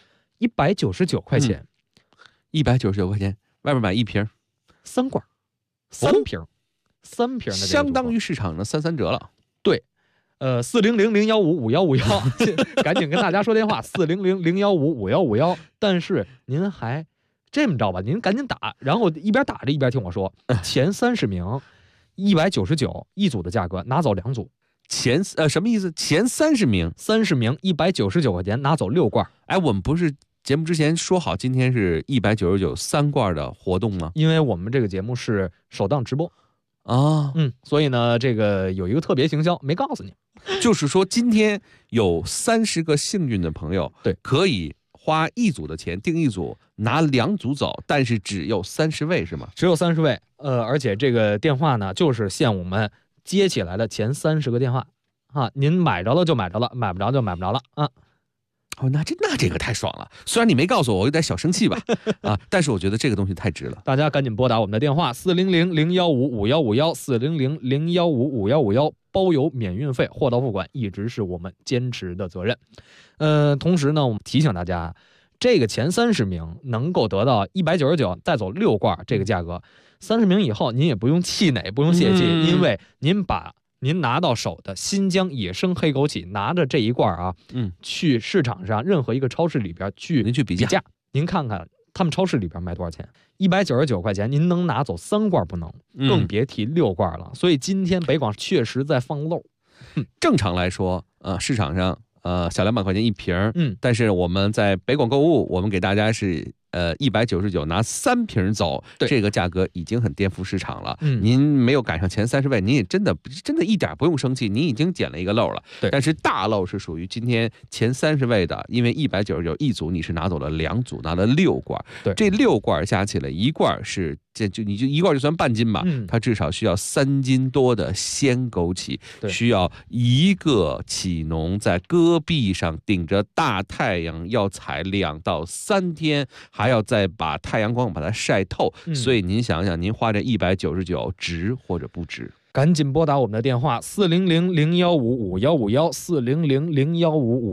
199块钱 ，199块钱，外面买一瓶 ，3罐，3瓶，3瓶的， 相当于市场的33折了。 对。400-015-5151，赶紧跟大家说电话，400-015-5151。但是您还这么着吧，您赶紧打，然后一边打着一边听我说，前30名199一组的价格，拿走2组。 什么意思？前30名 199块钱，拿走6罐。 我们不是节目之前说好今天是199 3罐的活动吗？ 因为我们这个节目是首档直播。所以呢，这个有一个特别行销没告诉你， 就是说今天有30个幸运的朋友， 对， 可以花1组的钱订1组，拿2组走，但是只有30位是吗？ 只有30位，而且这个电话呢，就是限我们接起来的前30个电话啊，您买着了就买着了，买不着就买不着了啊。 那这个太爽了，虽然你没告诉我，我有点小生气吧，但是我觉得这个东西太值了。 大家赶紧拨打我们的电话400-015-5151，400-015-5151，包邮免运费，货到付款，一直是我们坚持的责任。同时呢，我们提醒大家，这个前30名能够得到199带走6罐这个价格，30名以后您也不用气馁，不用泄气，因为您把您拿到手的新疆野生黑枸杞，拿着这一罐去市场上任何一个超市里边您去比价，您看看他们超市里边卖多少钱？199块钱，您能拿走3罐不能，更别提6罐了。所以今天北广确实在放漏。 正常来说，市场上小200块钱一瓶，但是我们在北广购物，我们给大家是199拿3瓶走，这个价格已经很颠覆市场了。您没有赶上前30位，您也真的一点不用生气，您已经捡了一个漏了。但是大漏是属于今天前30位的，因为199一组你是拿走了2组，拿了6罐。这6罐加起来一罐是你就一罐就算半斤吧，它至少需要3斤多的鲜枸杞，需要一个杞农在戈壁上顶着大太阳要采2到3天，还要再把太阳光把它晒透，所以您想想，您花这199值或者不值？ 赶紧拨打我们的电话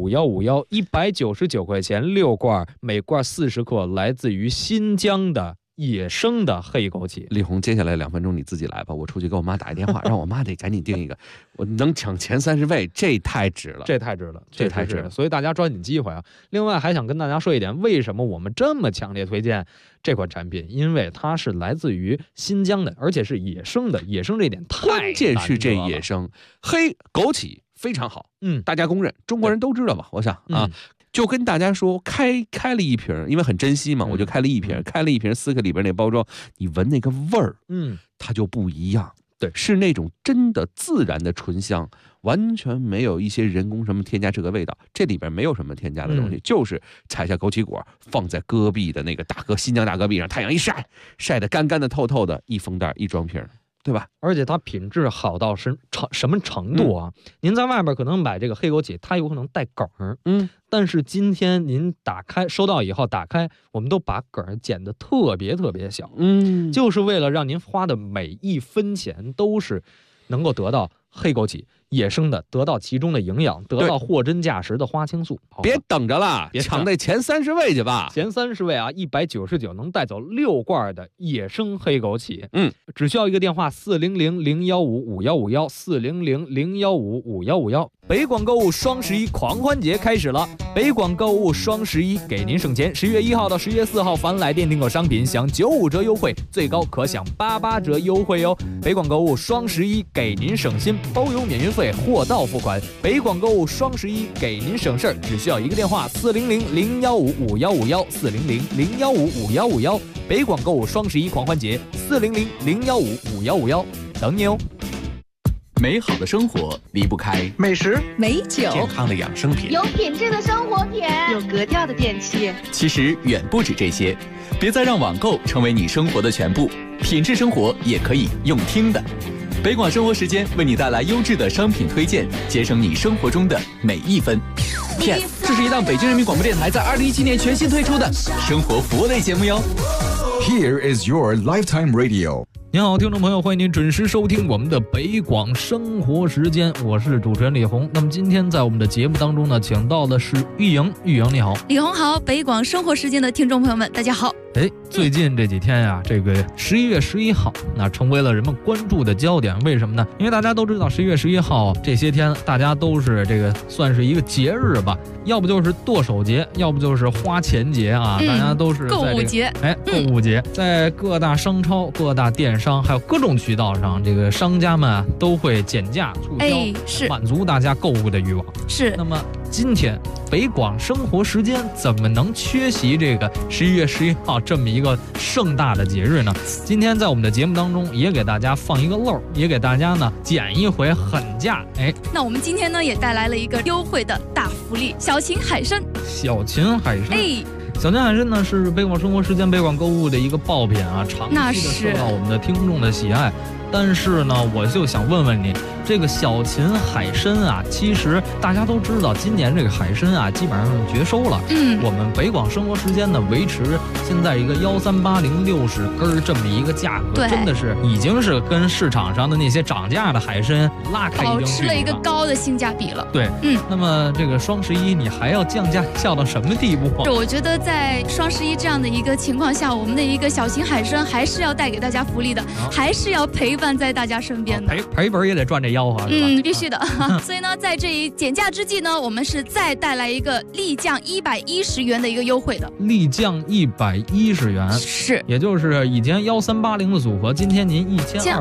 400-015-5151，400-015-5151，199块钱6罐，每罐40克，来自于新疆的野生的黑枸杞。 李红，接下来2分钟你自己来吧，我出去给我妈打一电话，让我妈得赶紧订一个，我能抢前30位，这太值了， 这太值了，所以大家抓紧机会啊！另外还想跟大家说一点，为什么我们这么强烈推荐这款产品？因为它是来自于新疆的，而且是野生的，野生这点太关键是这野生黑枸杞非常好，大家公认，中国人都知道吧？我想啊。就跟大家说，开了一瓶，因为很珍惜嘛，我就开了一瓶4克里边那包装，你闻那个味儿，它就不一样。 对， 是那种真的自然的醇香，完全没有一些人工什么添加这个味道，这里边没有什么添加的东西，就是采下枸杞果，放在戈壁的那个新疆大戈壁上，太阳一晒，晒得干干的透透的，一封袋一装瓶。对吧？ 而且它品质好到什么程度啊？您在外边可能买这个黑枸杞，它有可能带梗儿，但是今天您收到以后打开，我们都把梗儿剪得特别小，就是为了让您花的每一分钱都是能够得到黑枸杞野生的，得到其中的营养，得到货真价实的花青素。 别等着了，抢那前30位去吧！ 前30位啊，199能带走6罐的野生黑枸杞。只需要一个电话：400-015-5151，400-015-5151。北广购物双11狂欢节开始了！北广购物双11给您省钱，10月1号到10月4号，凡来电订购商品享95折优惠，最高可享88折优惠哟！北广购物双11给您省心，包邮免运费，货到付款。北广购物双11给您省事儿，只需要一个电话：400-015-5151，400-015-5151。北广购物双11狂欢节，400-015-5151，等你哦！ 美好的生活离不开美食、 美酒、 健康的养生品、 有品质的生活品、 有格调的电器。 其实远不止这些，别再让网购成为你生活的全部，品质生活也可以用听的。北广生活时间为你带来优质的商品推荐，节省你生活中的每一分。PS， 这是一档北京人民广播电台在2017年全新推出的生活服务类节目哟。 Here is your lifetime radio。 您好，听众朋友，欢迎您准时收听我们的北广生活时间，我是主持人李红。那么今天在我们的节目当中呢，请到的是玉莹，玉莹你好。 李红好，北广生活时间的听众朋友们，大家好。 最近这几天呀，这个11月11号，那成为了人们关注的焦点。为什么呢？因为大家都知道，11月11号这些天，大家都是这个算是一个节日吧，要不就是剁手节，要不就是花钱节啊，大家都是在、这个、 购物节。 购物节，在各大商超、各大电商，还有各种渠道上，这个商家们都会减价促销， 是满足大家购物的欲望。 是。 那么今天北广生活时间怎么能缺席这个11月11号这么一个盛大的节日呢？今天在我们的节目当中也给大家放一个漏，也给大家呢捡一回狠价。 那我们今天呢也带来了一个优惠的大福利，小秦海参。 小秦海参。小秦海参呢是北广生活时间北广购物的一个爆品啊，长期的受到我们的听众的喜爱。但是呢，我就想问问你，这个小秦海参啊，其实大家都知道，今年这个海参啊，基本上绝收了。我们北广生活时间呢，维持现在一个13806根这么一个价格，真的是已经是跟市场上的那些涨价的海参拉开一定距离了， 保持了一个高的性价比了。 对，那么这个双11你还要降价降到什么地步？ 我觉得在双11这样的一个情况下，我们的一个小秦海参还是要带给大家福利的，还是要陪伴在大家身边的。 赔本也得赚这吆喝， 必须的。所以呢，在这一减价之际呢，我们是再带来一个立降110元的一个优惠的。 立降110元， 是， 也就是以前1380的组合，今天您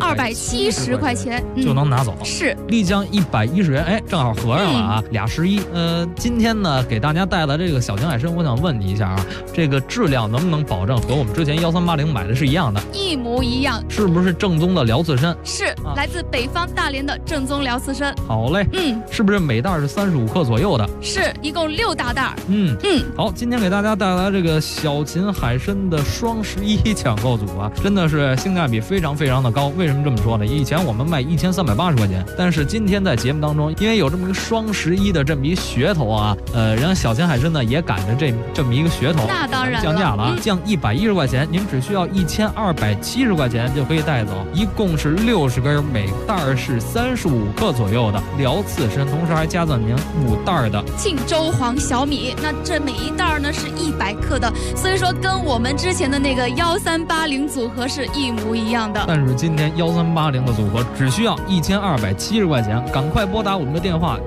1270块钱就能拿走。 是， 立降110元，正好合上了啊，俩11。今天呢，给大家带来这个小秦海参，我想问你一下啊，这个质量能不能保证和我们之前1380买的是一样的？ 一模一样。 是不是正宗的辽刺参？ 是，来自北方大连的正宗辽刺参。 好嘞，是不是每袋是35克左右的？ 是，一共6大袋。 好，今天给大家带来这个小秦海参的双11抢购组啊，真的是性价比非常非常的高。为什么这么说呢？以前我们卖1380块钱，但是今天在节目当中，因为有这么一个双11的这么一噱头啊，人家小秦海参呢也赶着这么一个噱头， 那当然降价了，降110块钱，您只需要1270块钱就可以带走，一共是60根，每袋是35克左右的辽刺参，同时还加赠您5袋的庆州黄小米。那这每一袋呢是100克的，所以说跟我们之前的那个1380组合是一模一样的。 但是今天1380的组合只需要1270块钱，赶快拨打我们的电话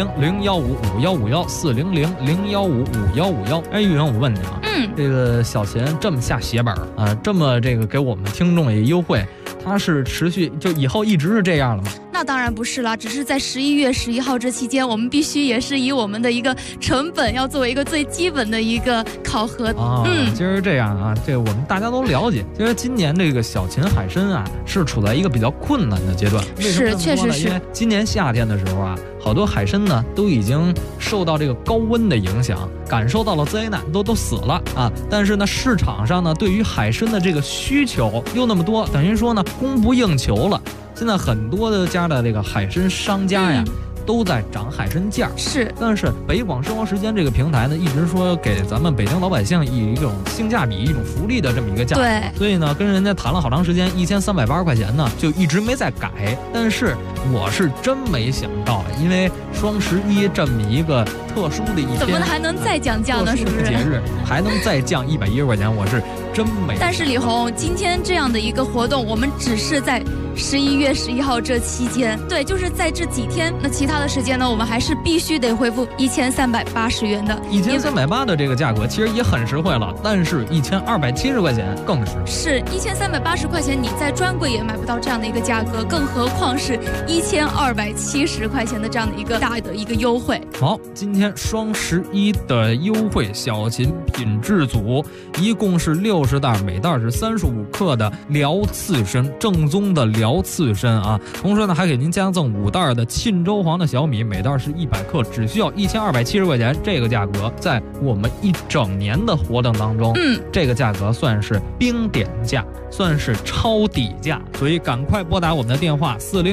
400-015-5151，400-015-5151。哎，玉阳，我问你啊，这个小秦这么下血本啊，这么这个给我们听众也优惠，它是持续就以后一直是这样了吗？ 那当然不是啦，只是在11月11号这期间，我们必须也是以我们的一个成本要作为一个最基本的一个考核。 其实这样啊，这个我们大家都了解。其实今年这个小秦海参啊，是处在一个比较困难的阶段。 是，确实是。 因为今年夏天的时候啊，好多海参呢都已经受到这个高温的影响，感受到了灾难，都死了啊。但是呢，市场上呢对于海参的这个需求又那么多，等于说呢供不应求了。现在很多的家的这个海参商家呀，都在涨海参价。 是， 但是北广生活时间这个平台呢，一直说给咱们北京老百姓以一种性价比、一种福利的这么一个价格。 对， 所以呢，跟人家谈了好长时间，1380块钱呢，就一直没再改。但是我是真没想到，因为双11这么一个特殊的一天， 怎么还能再降价呢？是不是？ 节日还能再降110块钱，我是真没。 但是李红，今天这样的一个活动，我们只是在11月11号这期间，对，就是在这几天。那其他的时间呢，我们还是必须得恢复1380元的。 1380的这个价格其实也很实惠了，但是1270块钱更实惠。 是1380块钱，你在专柜也买不到这样的一个价格，更何况是1270块钱的这样的一个大的一个优惠。 好，今天双11的优惠，小秦品质组一共是60袋，每袋是35克的辽刺参，正宗的辽刺参啊。同时呢，还给您加赠5袋的沁州黄的小米，每袋是100克，只需要1270块钱。这个价格在我们一整年的活动当中，这个价格算是冰点价，算是超底价。所以赶快拨打我们的电话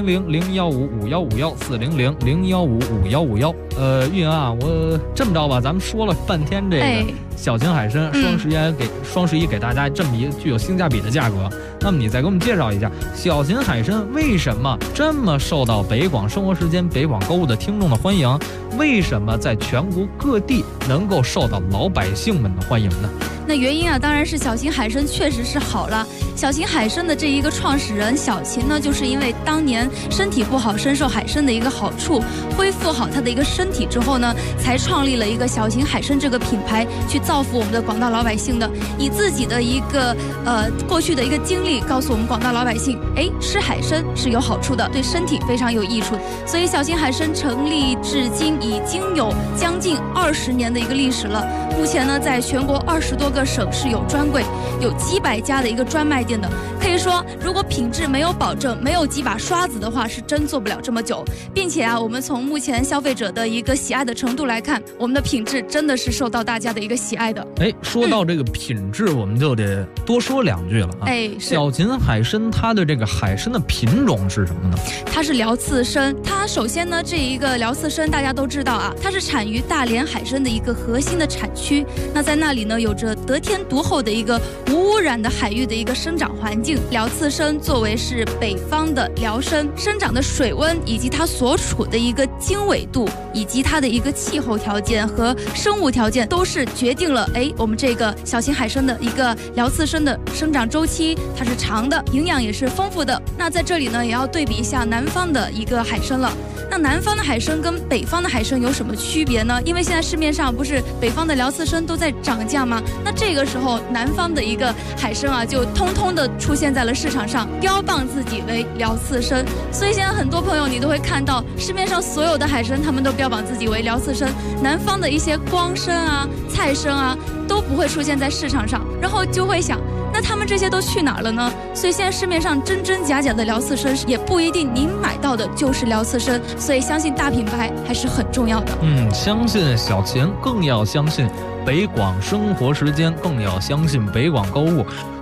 400-015-5151，400-015-5151。玉阳啊，我这么着吧，咱们说了半天这个小秦海参，双11给大家这么一个具有性价比的价格。那么你再给我们介绍一下小秦海参为什么这么受到北广生活时间、北广购物的听众的欢迎？为什么在全国各地能够受到老百姓们的欢迎呢？ 那原因啊，当然是小秦海参确实是好了。小秦海参的这一个创始人小秦呢，就是因为当年身体不好，深受海参的一个好处，恢复好他的一个身体之后呢，才创立了一个小秦海参这个品牌，去造福我们的广大老百姓的。以自己的一个过去的一个经历，告诉我们广大老百姓，吃海参是有好处的，对身体非常有益处。所以小秦海参成立至今已经有将近20年的一个历史了。目前呢，在全国20多个省市有专柜，有几百家的一个专卖店的。可以说，如果品质没有保证，没有几把刷子的话，是真做不了这么久。并且啊，我们从目前消费者的一个喜爱的程度来看，我们的品质真的是受到大家的一个喜爱的。 说到这个品质，我们就得多说2句了啊。小秦海参它的这个海参的品种是什么呢？ 它是辽刺参。它首先呢，这一个辽刺参大家都知道啊，它是产于大连海参的一个核心的产区。那在那里呢，有着得天独厚的一个无污染的海域的一个生长环境。辽刺参作为是北方的辽参，生长的水温以及它所处的一个经纬度，以及它的一个气候条件和生物条件，都是决定了我们这个小秦海参的一个辽刺参的生长周期，它是长的，营养也是丰富的。那在这里呢，也要对比一下南方的一个海参了。那南方的海参跟北方的海参有什么区别呢？因为现在市面上不是北方的辽刺参都在涨价吗？那这个时候南方的一个海参啊，就通通的出现在了市场上，标榜自己为辽刺参。所以现在很多朋友你都会看到市面上所有的海参，他们都标榜自己为辽刺参，南方的一些光参啊、菜参啊都不会出现在市场上，然后就会想，那他们这些都去哪儿了呢？所以现在市面上真真假假的辽刺参也不一定您买到的就是辽刺参，所以相信大品牌还是很重要的。 相信小秦，更要相信北广生活时间，更要相信北广购物。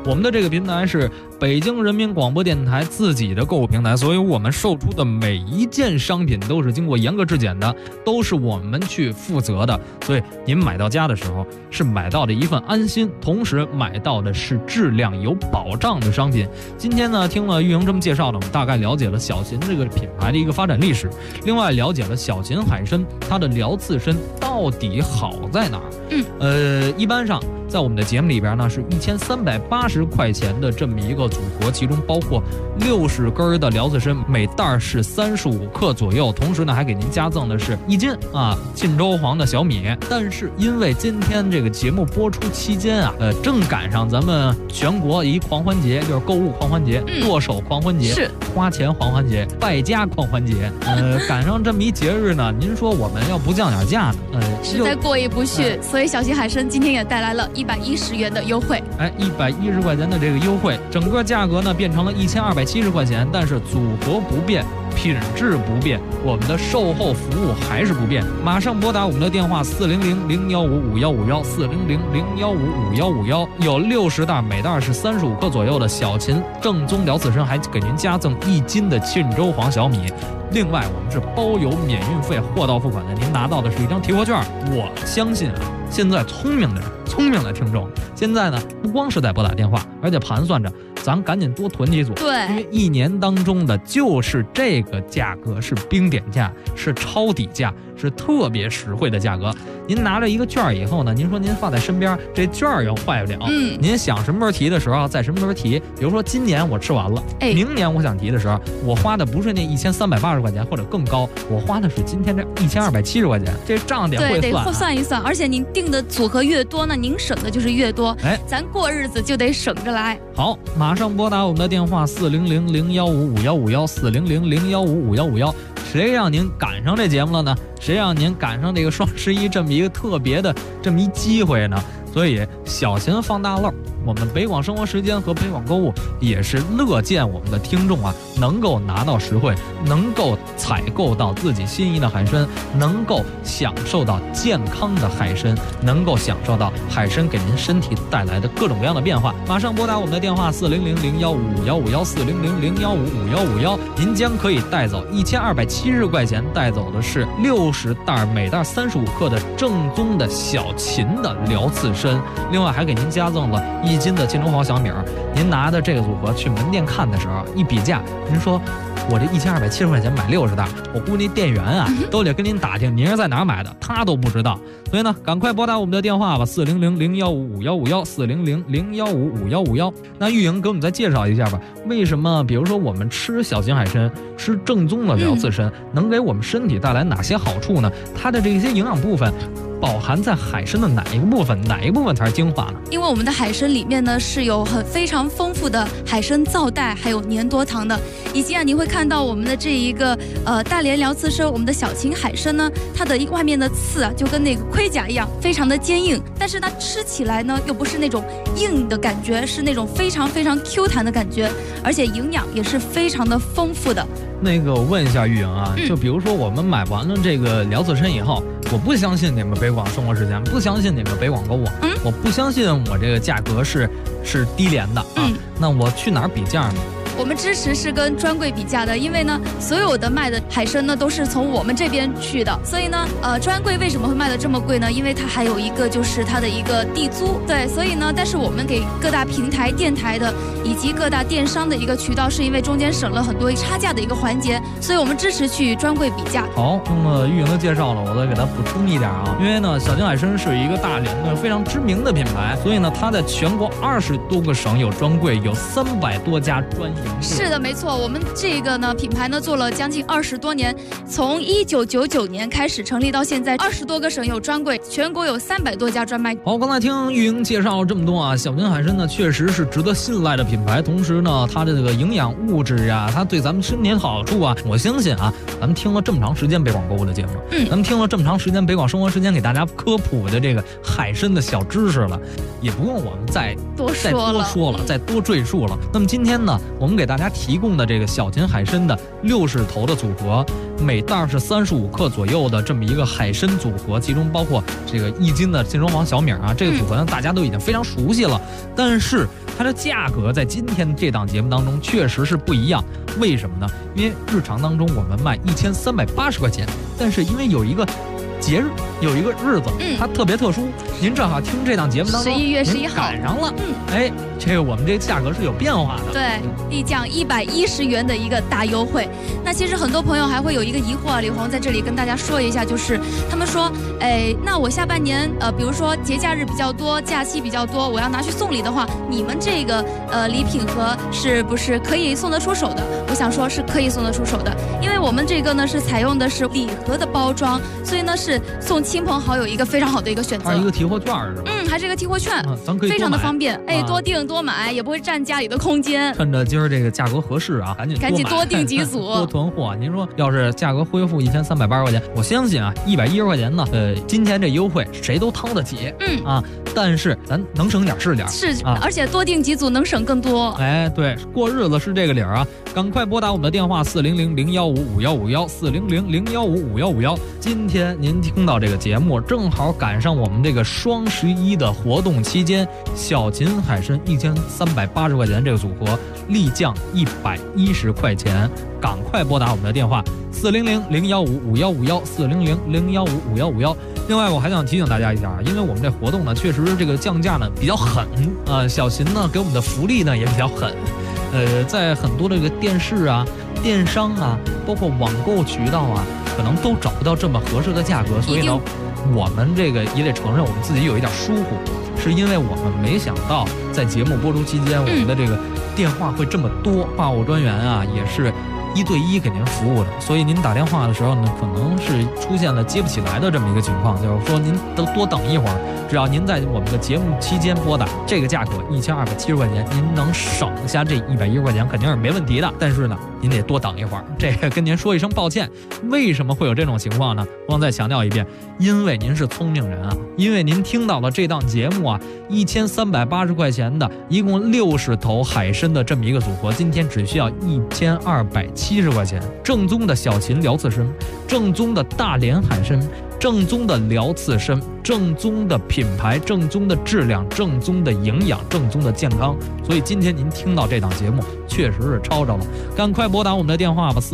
我们的这个平台是北京人民广播电台自己的购物平台，所以我们售出的每一件商品都是经过严格质检的，都是我们去负责的，所以您买到家的时候是买到的一份安心，同时买到的是质量有保障的商品。今天呢，听了玉莹这么介绍呢，我们大概了解了小秦这个品牌的一个发展历史，另外了解了小秦海参它的辽刺参到底好在哪儿。一般上在我们的节目里边呢，是1380块钱的这么一个组合，其中包括60根的辽刺参，每袋是35克左右，同时呢还给您加赠的是1斤沁州黄的小米。但是因为今天这个节目播出期间正赶上咱们全国一狂欢节，就是购物狂欢节、剁手狂欢节、 是花钱狂欢节、败家狂欢节，赶上这么一节日呢，您说我们要不降点价呢？ 实在过意不去，所以小秦海参今天也带来了110元的优惠。 110块钱的这个优惠，整个价格呢变成了1270块钱，但是组合不变，品质不变，我们的售后服务还是不变。马上拨打我们的电话400-015-5151，400-015-5151，有60袋，每袋是35克左右的小秦正宗辽刺参，还给您加赠1斤的沁州黄小米。另外我们是包邮免运费，货到付款的，您拿到的是一张提货券。我相信现在聪明的听众，现在呢不光是在拨打电话，而且盘算着咱赶紧多囤几组。 对， 因为一年当中的就是这个价格是冰点价，是抄底价，是特别实惠的价格。您拿着一个券以后呢，您说您放在身边，这券要坏不了。您想什么时候提的时候，在什么时候提。比如说今年我吃完了，明年我想提的时候，我花的不是那1380块钱或者更高，我花的是今天这1270块钱，这账得会算。 对，得算一算。而且您定的组合越多呢，您省的就是越多。咱过日子就得省着来。 好，马上拨打我们的电话400-015-5151，400-015-5151。谁让您赶上这节目了呢？谁让您赶上这个双11这么一个特别的这么一机会呢？所以小秦放大漏，我们北广生活时间和北广购物也是乐见我们的听众能够拿到实惠，能够采购到自己心仪的海参，能够享受到健康的海参，能够享受到海参给您身体带来的各种各样的变化。马上拨打我们的电话400-015-5151，400-015-5151，您将可以带走1270块钱，带走的是60袋，每袋35克的正宗的小秦的辽刺参，另外还给您加赠了1斤的沁州黄小米。您拿的这个组合去门店看的时候一比价，您说我这1270块钱买60袋，我估计店员都得跟您打听您是在哪儿买的，他都不知道。所以呢，赶快拨打我们的电话吧，400-015-5151，400-015-5151。那玉莹给我们再介绍一下吧，为什么比如说我们吃小秦海参，吃正宗的辽刺参，能给我们身体带来哪些好处呢？它的这些营养部分饱含在海参的哪一个部分？哪一部分才是精华呢？ 因为我们的海参里面呢是有非常丰富的海参皂带，还有粘多糖的，以及你会看到我们的这一个大连辽刺参，我们的小秦海参呢，它的外面的刺就跟那个盔甲一样，非常的坚硬，但是它吃起来呢又不是那种硬的感觉，是那种非常非常 Q 弹的感觉，而且营养也是非常的丰富的。 我问一下玉莹就比如说我们买完了这个辽刺参以后，我不相信你们北广生活时间，不相信你们北广购物，我不相信我这个价格是低廉的那我去哪儿比价呢？ 我们支持是跟专柜比价的，因为呢，所有的卖的海参呢都是从我们这边去的，所以呢，专柜为什么会卖的这么贵呢？因为它还有一个就是它的一个地租，对，所以呢，但是我们给各大平台、电台的以及各大电商的一个渠道，是因为中间省了很多差价的一个环节，所以我们支持去专柜比价。 好，那么玉莹的介绍了，我再给它补充一点因为呢，小秦海参是一个大连的非常知名的品牌，所以呢，它在全国20多个省有专柜，有300多家专营。 是的，没错，我们这个呢品牌呢做了将近20多年，从1999年开始成立到现在，20多个省有专柜，全国有300多家专卖。 好，刚才听玉莹介绍了这么多小秦海参呢确实是值得信赖的品牌，同时呢它的这个营养物质它对咱们身体的好处我相信咱们听了这么长时间北广购物的节目，咱们听了这么长时间北广生活时间给大家科普的这个海参的小知识了，也不用我们再多说了，再多赘述了。那么今天呢，我们们给大家提供的这个小秦海参的60头的组合，每袋是35克左右的这么一个海参组合，其中包括这个1斤的金双黄小米啊，这个组合呢大家都已经非常熟悉了，但是它的价格在今天这档节目当中确实是不一样。为什么呢？因为日常当中我们卖1380块钱，但是因为有一个节日，有一个日子，它特别特殊。您正好听这档节目当中 11月11号赶上了，这个我们这个价格是有变化的， 对，立降110元的一个大优惠。那其实很多朋友还会有一个疑惑啊，李红在这里跟大家说一下，就是他们说，那我下半年比如说节假日比较多，假期比较多，我要拿去送礼的话，你们这个礼品盒是不是可以送得出手的？我想说是可以送得出手的，因为我们这个呢是采用的是礼盒的包装，所以呢是送亲朋好友一个非常好的一个选择。 还有一个提货券是吧？ 还是一个提货券， 咱可以非常的方便，多订多买也不会占家里的空间。 趁着今儿这个价格合适啊，赶紧多订几组， 多囤货。您说要是价格恢复1380块钱，我相信啊，110块钱呢，今天这优惠谁都掏得起，但是咱能省点是点， 而且多订几组能省更多。 对，过日子是这个理儿啊，赶快拨打我们的电话400-015-5151，400-015-5151。今天您听到这个节目，正好赶上我们这个双11的活动期间，小秦海参1380块钱这个组合立降110块钱，赶快拨打我们的电话400-015-5151，400-015-5151。另外我还想提醒大家一下，因为我们这活动呢确实这个降价呢比较狠，小秦呢给我们的福利呢也比较狠，在很多的这个电视啊、电商啊，包括网购渠道啊，可能都找不到这么合适的价格，所以呢我们这个也得承认我们自己有一点疏忽，是因为我们没想到在节目播出期间，我们的这个电话会这么多，话务专员啊也是1对1给您服务的，所以您打电话的时候呢，可能是出现了接不起来的这么一个情况，就是说您都多等一会儿，只要您在我们的节目期间拨打，这个价格1270块钱，您能省下这110块钱肯定是没问题的，但是呢您得多等一会儿，这个跟您说一声抱歉。为什么会有这种情况呢？我再强调一遍，因为您是聪明人啊，因为您听到了这档节目啊，1380块钱的一共60头海参的这么一个组合，今天只需要1270块钱，正宗的小秦辽刺参，正宗的大连海参，正宗的辽刺参，正宗的品牌，正宗的质量，正宗的营养，正宗的健康。所以今天您听到这档节目确实是抄着了，赶快拨打我们的电话吧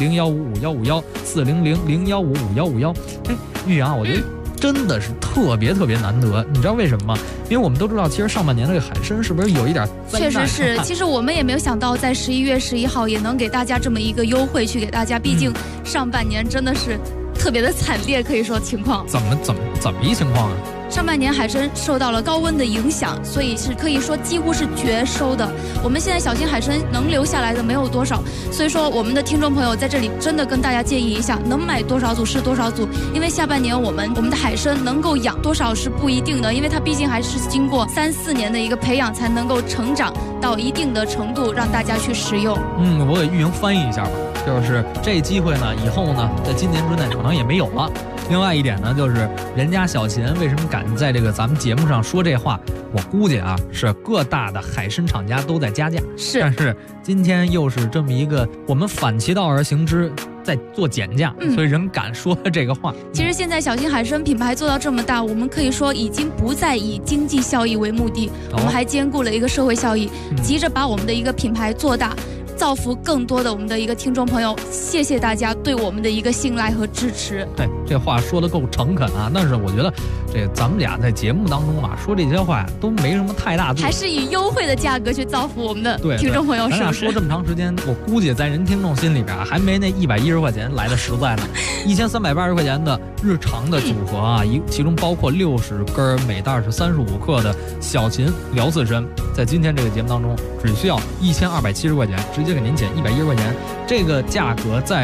，400-015-5151，400-015-5151。玉阳，我觉得真的是特别难得，你知道为什么吗？因为我们都知道，其实上半年这个海参是不是有一点灾难？ 确实是，其实我们也没有想到，在11月11号也能给大家这么一个优惠，去给大家，毕竟上半年真的是特别的惨烈，可以说情况。 怎么一情况啊？ 上半年海参受到了高温的影响，所以是可以说几乎是绝收的。我们现在小秦海参能留下来的没有多少，所以说我们的听众朋友在这里真的跟大家建议一下，能买多少组是多少组，因为下半年我们的海参能够养多少是不一定的，因为它毕竟还是经过3-4年的一个培养才能够成长到一定的程度，让大家去食用。 我给玉莹翻译一下吧，就是这机会呢，以后呢，在今年之内可能也没有了。另外一点呢，就是人家小秦为什么敢在这个咱们节目上说这话，我估计啊是各大的海参厂家都在加价，但是今天又是这么一个我们反其道而行之，在做减价，所以人敢说这个话。 其实现在小秦海参品牌做到这么大，我们可以说已经不再以经济效益为目的，我们还兼顾了一个社会效益，急着把我们的一个品牌做大，造福更多的我们的一个听众朋友。谢谢大家对我们的一个信赖和支持。 这话说得够诚恳啊，但是我觉得这咱们俩在节目当中啊说这些话都没什么太大度， 还是以优惠的价格去造福我们的听众朋友。 咱俩说这么长时间，我估计在人听众心里边还没那110块钱来的实在呢。1380块钱的日常的组合啊，其中包括60根，每袋是35克的小秦辽刺参，在今天这个节目当中只需要1270块钱，直接给您减110块钱。这个价格在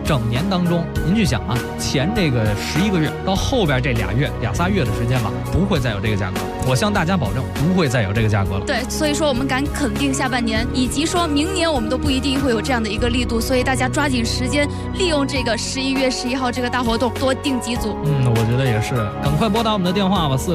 整年当中，您去想啊，前这个11个月到后边这2、3月的时间吧，不会再有这个价格。我向大家保证，不会再有这个价格了。 对，所以说我们敢肯定下半年以及说明年我们都不一定会有这样的一个力度，所以大家抓紧时间，利用这个11月11号这个大活动，多订几组。 我觉得也是，赶快拨打我们的电话吧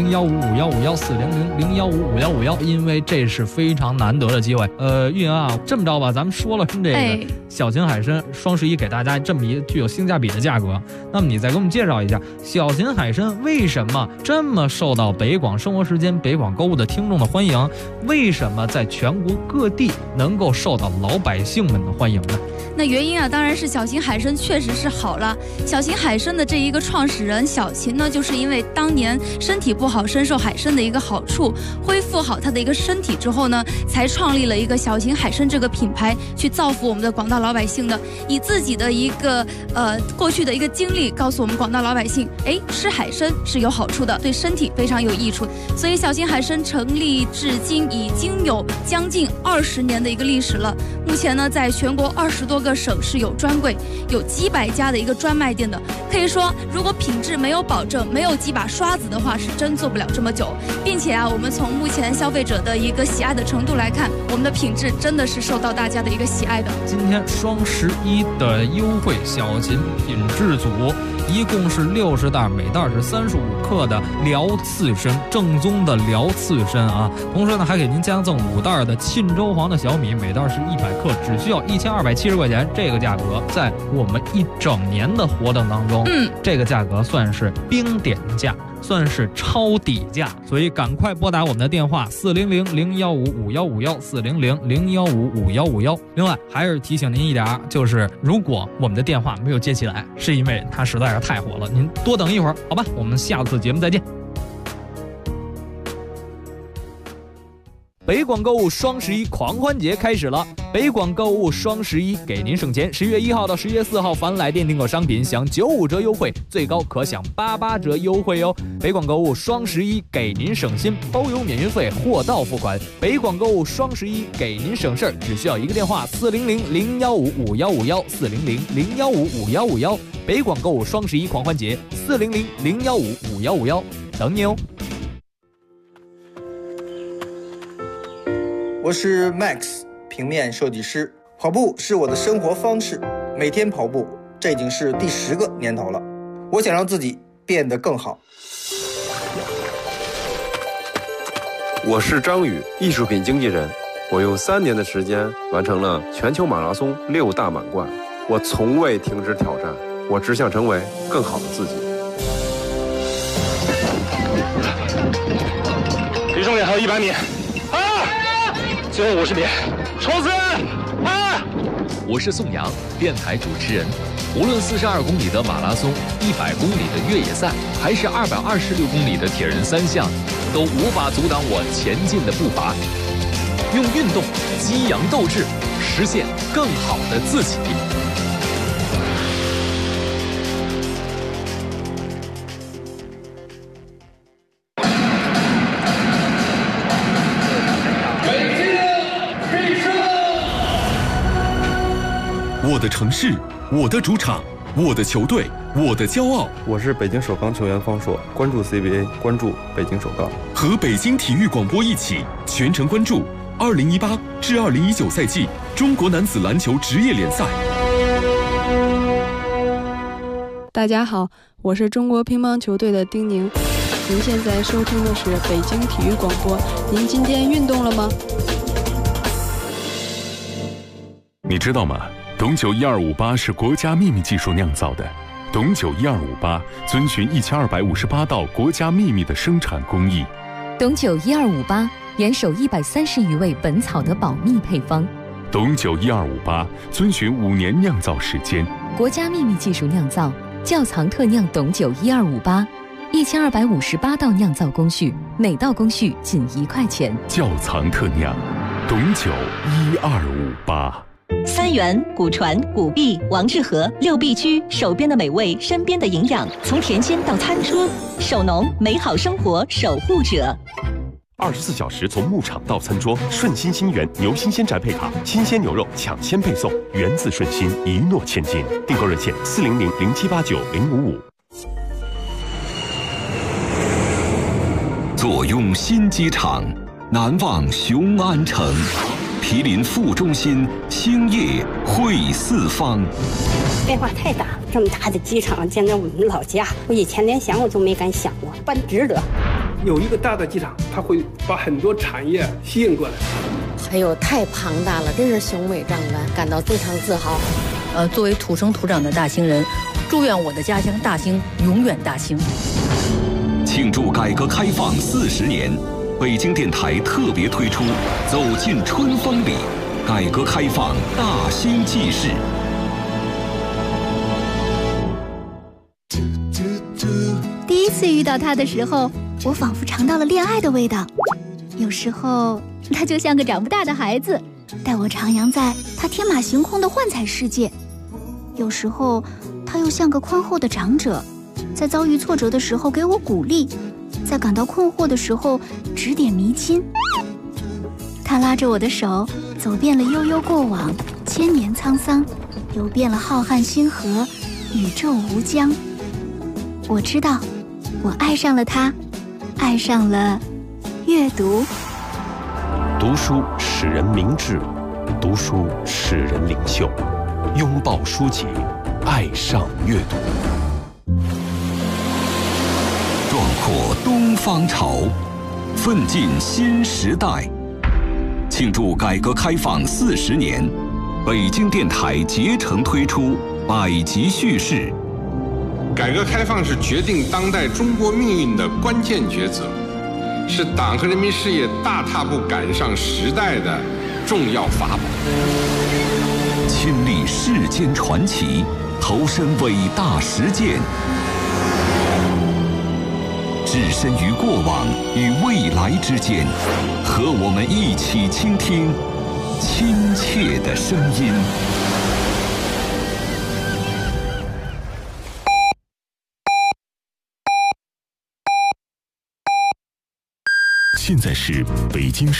，400-0155-5151，400-0155-5151，因为这是非常难得的机会。运营啊，这么着吧，咱们说了这个小型海参双11给大家这么一个具有性价比的价格，那么你再给我们介绍一下小型海参为什么这么受到北广生活时间、北广购物的听众的欢迎？为什么在全国各地能够受到老百姓们的欢迎呢？ 那原因啊，当然是小型海参确实是好了。小型海参的这一个创始人小秦呢，就是因为当年身体不好，深受海参的一个好处，恢复好他的一个身体之后呢，才创立了一个小型海参这个品牌，去造福我们的广大老百姓的。以自己的一个过去的一个经历，告诉我们广大老百姓，吃海参是有好处的，对身体非常有益处。所以小型海参成立至今已经有将近20年的一个历史了。目前呢，在全国20多个省市有专柜，有几百家的一个专卖店的。可以说，如果品质没有保证，没有几把刷子的话，是真做不了这么久。并且啊，我们从目前消费者的一个喜爱的程度来看，我们的品质真的是受到大家的一个喜爱的。 今天双11的优惠，小秦品质组一共是60袋，每袋是35克的辽刺参，正宗的辽刺参啊。同时呢，还给您加赠5袋的沁州黄的小米，每袋是100克，只需要1270块钱。这个价格在我们一整年的活动当中，这个价格算是冰点价，算是超底价，所以赶快拨打我们的电话400-015-5151，400-015-5151。另外还是提醒您一点，就是如果我们的电话没有接起来，是因为它实在是太火了，您多等一会儿，好吧？我们下次节目再见。北广购物双11狂欢节开始了，北广购物双11给您省钱。10月1号到10月4号，凡来电订购商品享95折优惠，最高可享88折优惠哦。北广购物双11给您省心，包邮免运费，货到付款。北广购物双11给您省事儿，只需要一个电话400-015-5151，400-015-5151。北广购物双11狂欢节，400-015-5151，等你哦。 我是 Max， 平面设计师。跑步是我的生活方式，每天跑步，这已经是第10个年头了。我想让自己变得更好。 我是张宇，艺术品经纪人。我用3年的时间完成了全球马拉松6大满贯。我从未停止挑战，我只想成为更好的自己。 离终点还有100米。最后50米，冲刺！ 我是宋阳，电台主持人。无论42公里的马拉松、100公里的越野赛，还是226公里的铁人3项，都无法阻挡我前进的步伐。用运动激扬斗志，实现更好的自己。 我的城市，我的主场，我的球队，我的骄傲。 我是北京首钢球员方硕，关注 CBA， 关注北京首钢。 和北京体育广播一起全程关注2018至2019赛季中国男子篮球职业联赛。 大家好，我是中国乒乓球队的丁宁。您现在收听的是北京体育广播。您今天运动了吗？ 你知道吗？董酒1258是国家秘密技术酿造的。董酒1258遵循1258道国家秘密的生产工艺。 董酒1258严守130余味本草的保密配方。 董酒1258遵循5年酿造时间。 国家秘密技术酿造，窖藏特酿董酒1258，1258道酿造工序，每道工序仅1块钱。 窖藏特酿，董酒1258。 三元、古传、古币、王致和6必居，手边的美味，身边的营养，从甜心到餐桌，手农美好生活守护者。 24小时从牧场到餐桌，顺心心源牛新鲜宅配卡，新鲜牛肉抢先配送，源自顺心，一诺千金。订购热线400-0789-055。 坐拥新机场，难忘雄安城。毗邻副中心，兴业汇四方。 变化太大，这么大的机场，简直我们老家，我以前连想我都没敢想过，办值得。 有一个大的机场，它会把很多产业吸引过来。 还有太庞大了，真是雄伟壮观，感到非常自豪。 作为土生土长的大兴人，祝愿我的家乡大兴永远大兴。 庆祝改革开放40年，北京电台特别推出《走进春风里》，改革开放大兴纪事。 第一次遇到他的时候，我仿佛尝到了恋爱的味道。有时候，他就像个长不大的孩子，带我徜徉在他天马行空的幻彩世界；有时候，他又像个宽厚的长者，在遭遇挫折的时候给我鼓励，在感到困惑的时候指点迷津。他拉着我的手，走遍了悠悠过往，千年沧桑，游遍了浩瀚星河，宇宙无疆。我知道，我爱上了他，爱上了阅读。 读书使人明智，读书使人领袖。拥抱书籍，爱上阅读。 壮阔东方潮，奋进新时代。庆祝改革开放40年，北京电台竭诚推出百集叙事。 改革开放是决定当代中国命运的关键抉择，是党和人民事业大踏步赶上时代的重要法宝。 亲历世间传奇，投身伟大实践，置身于过往与未来之间，和我们一起倾听亲切的声音。 现在是北京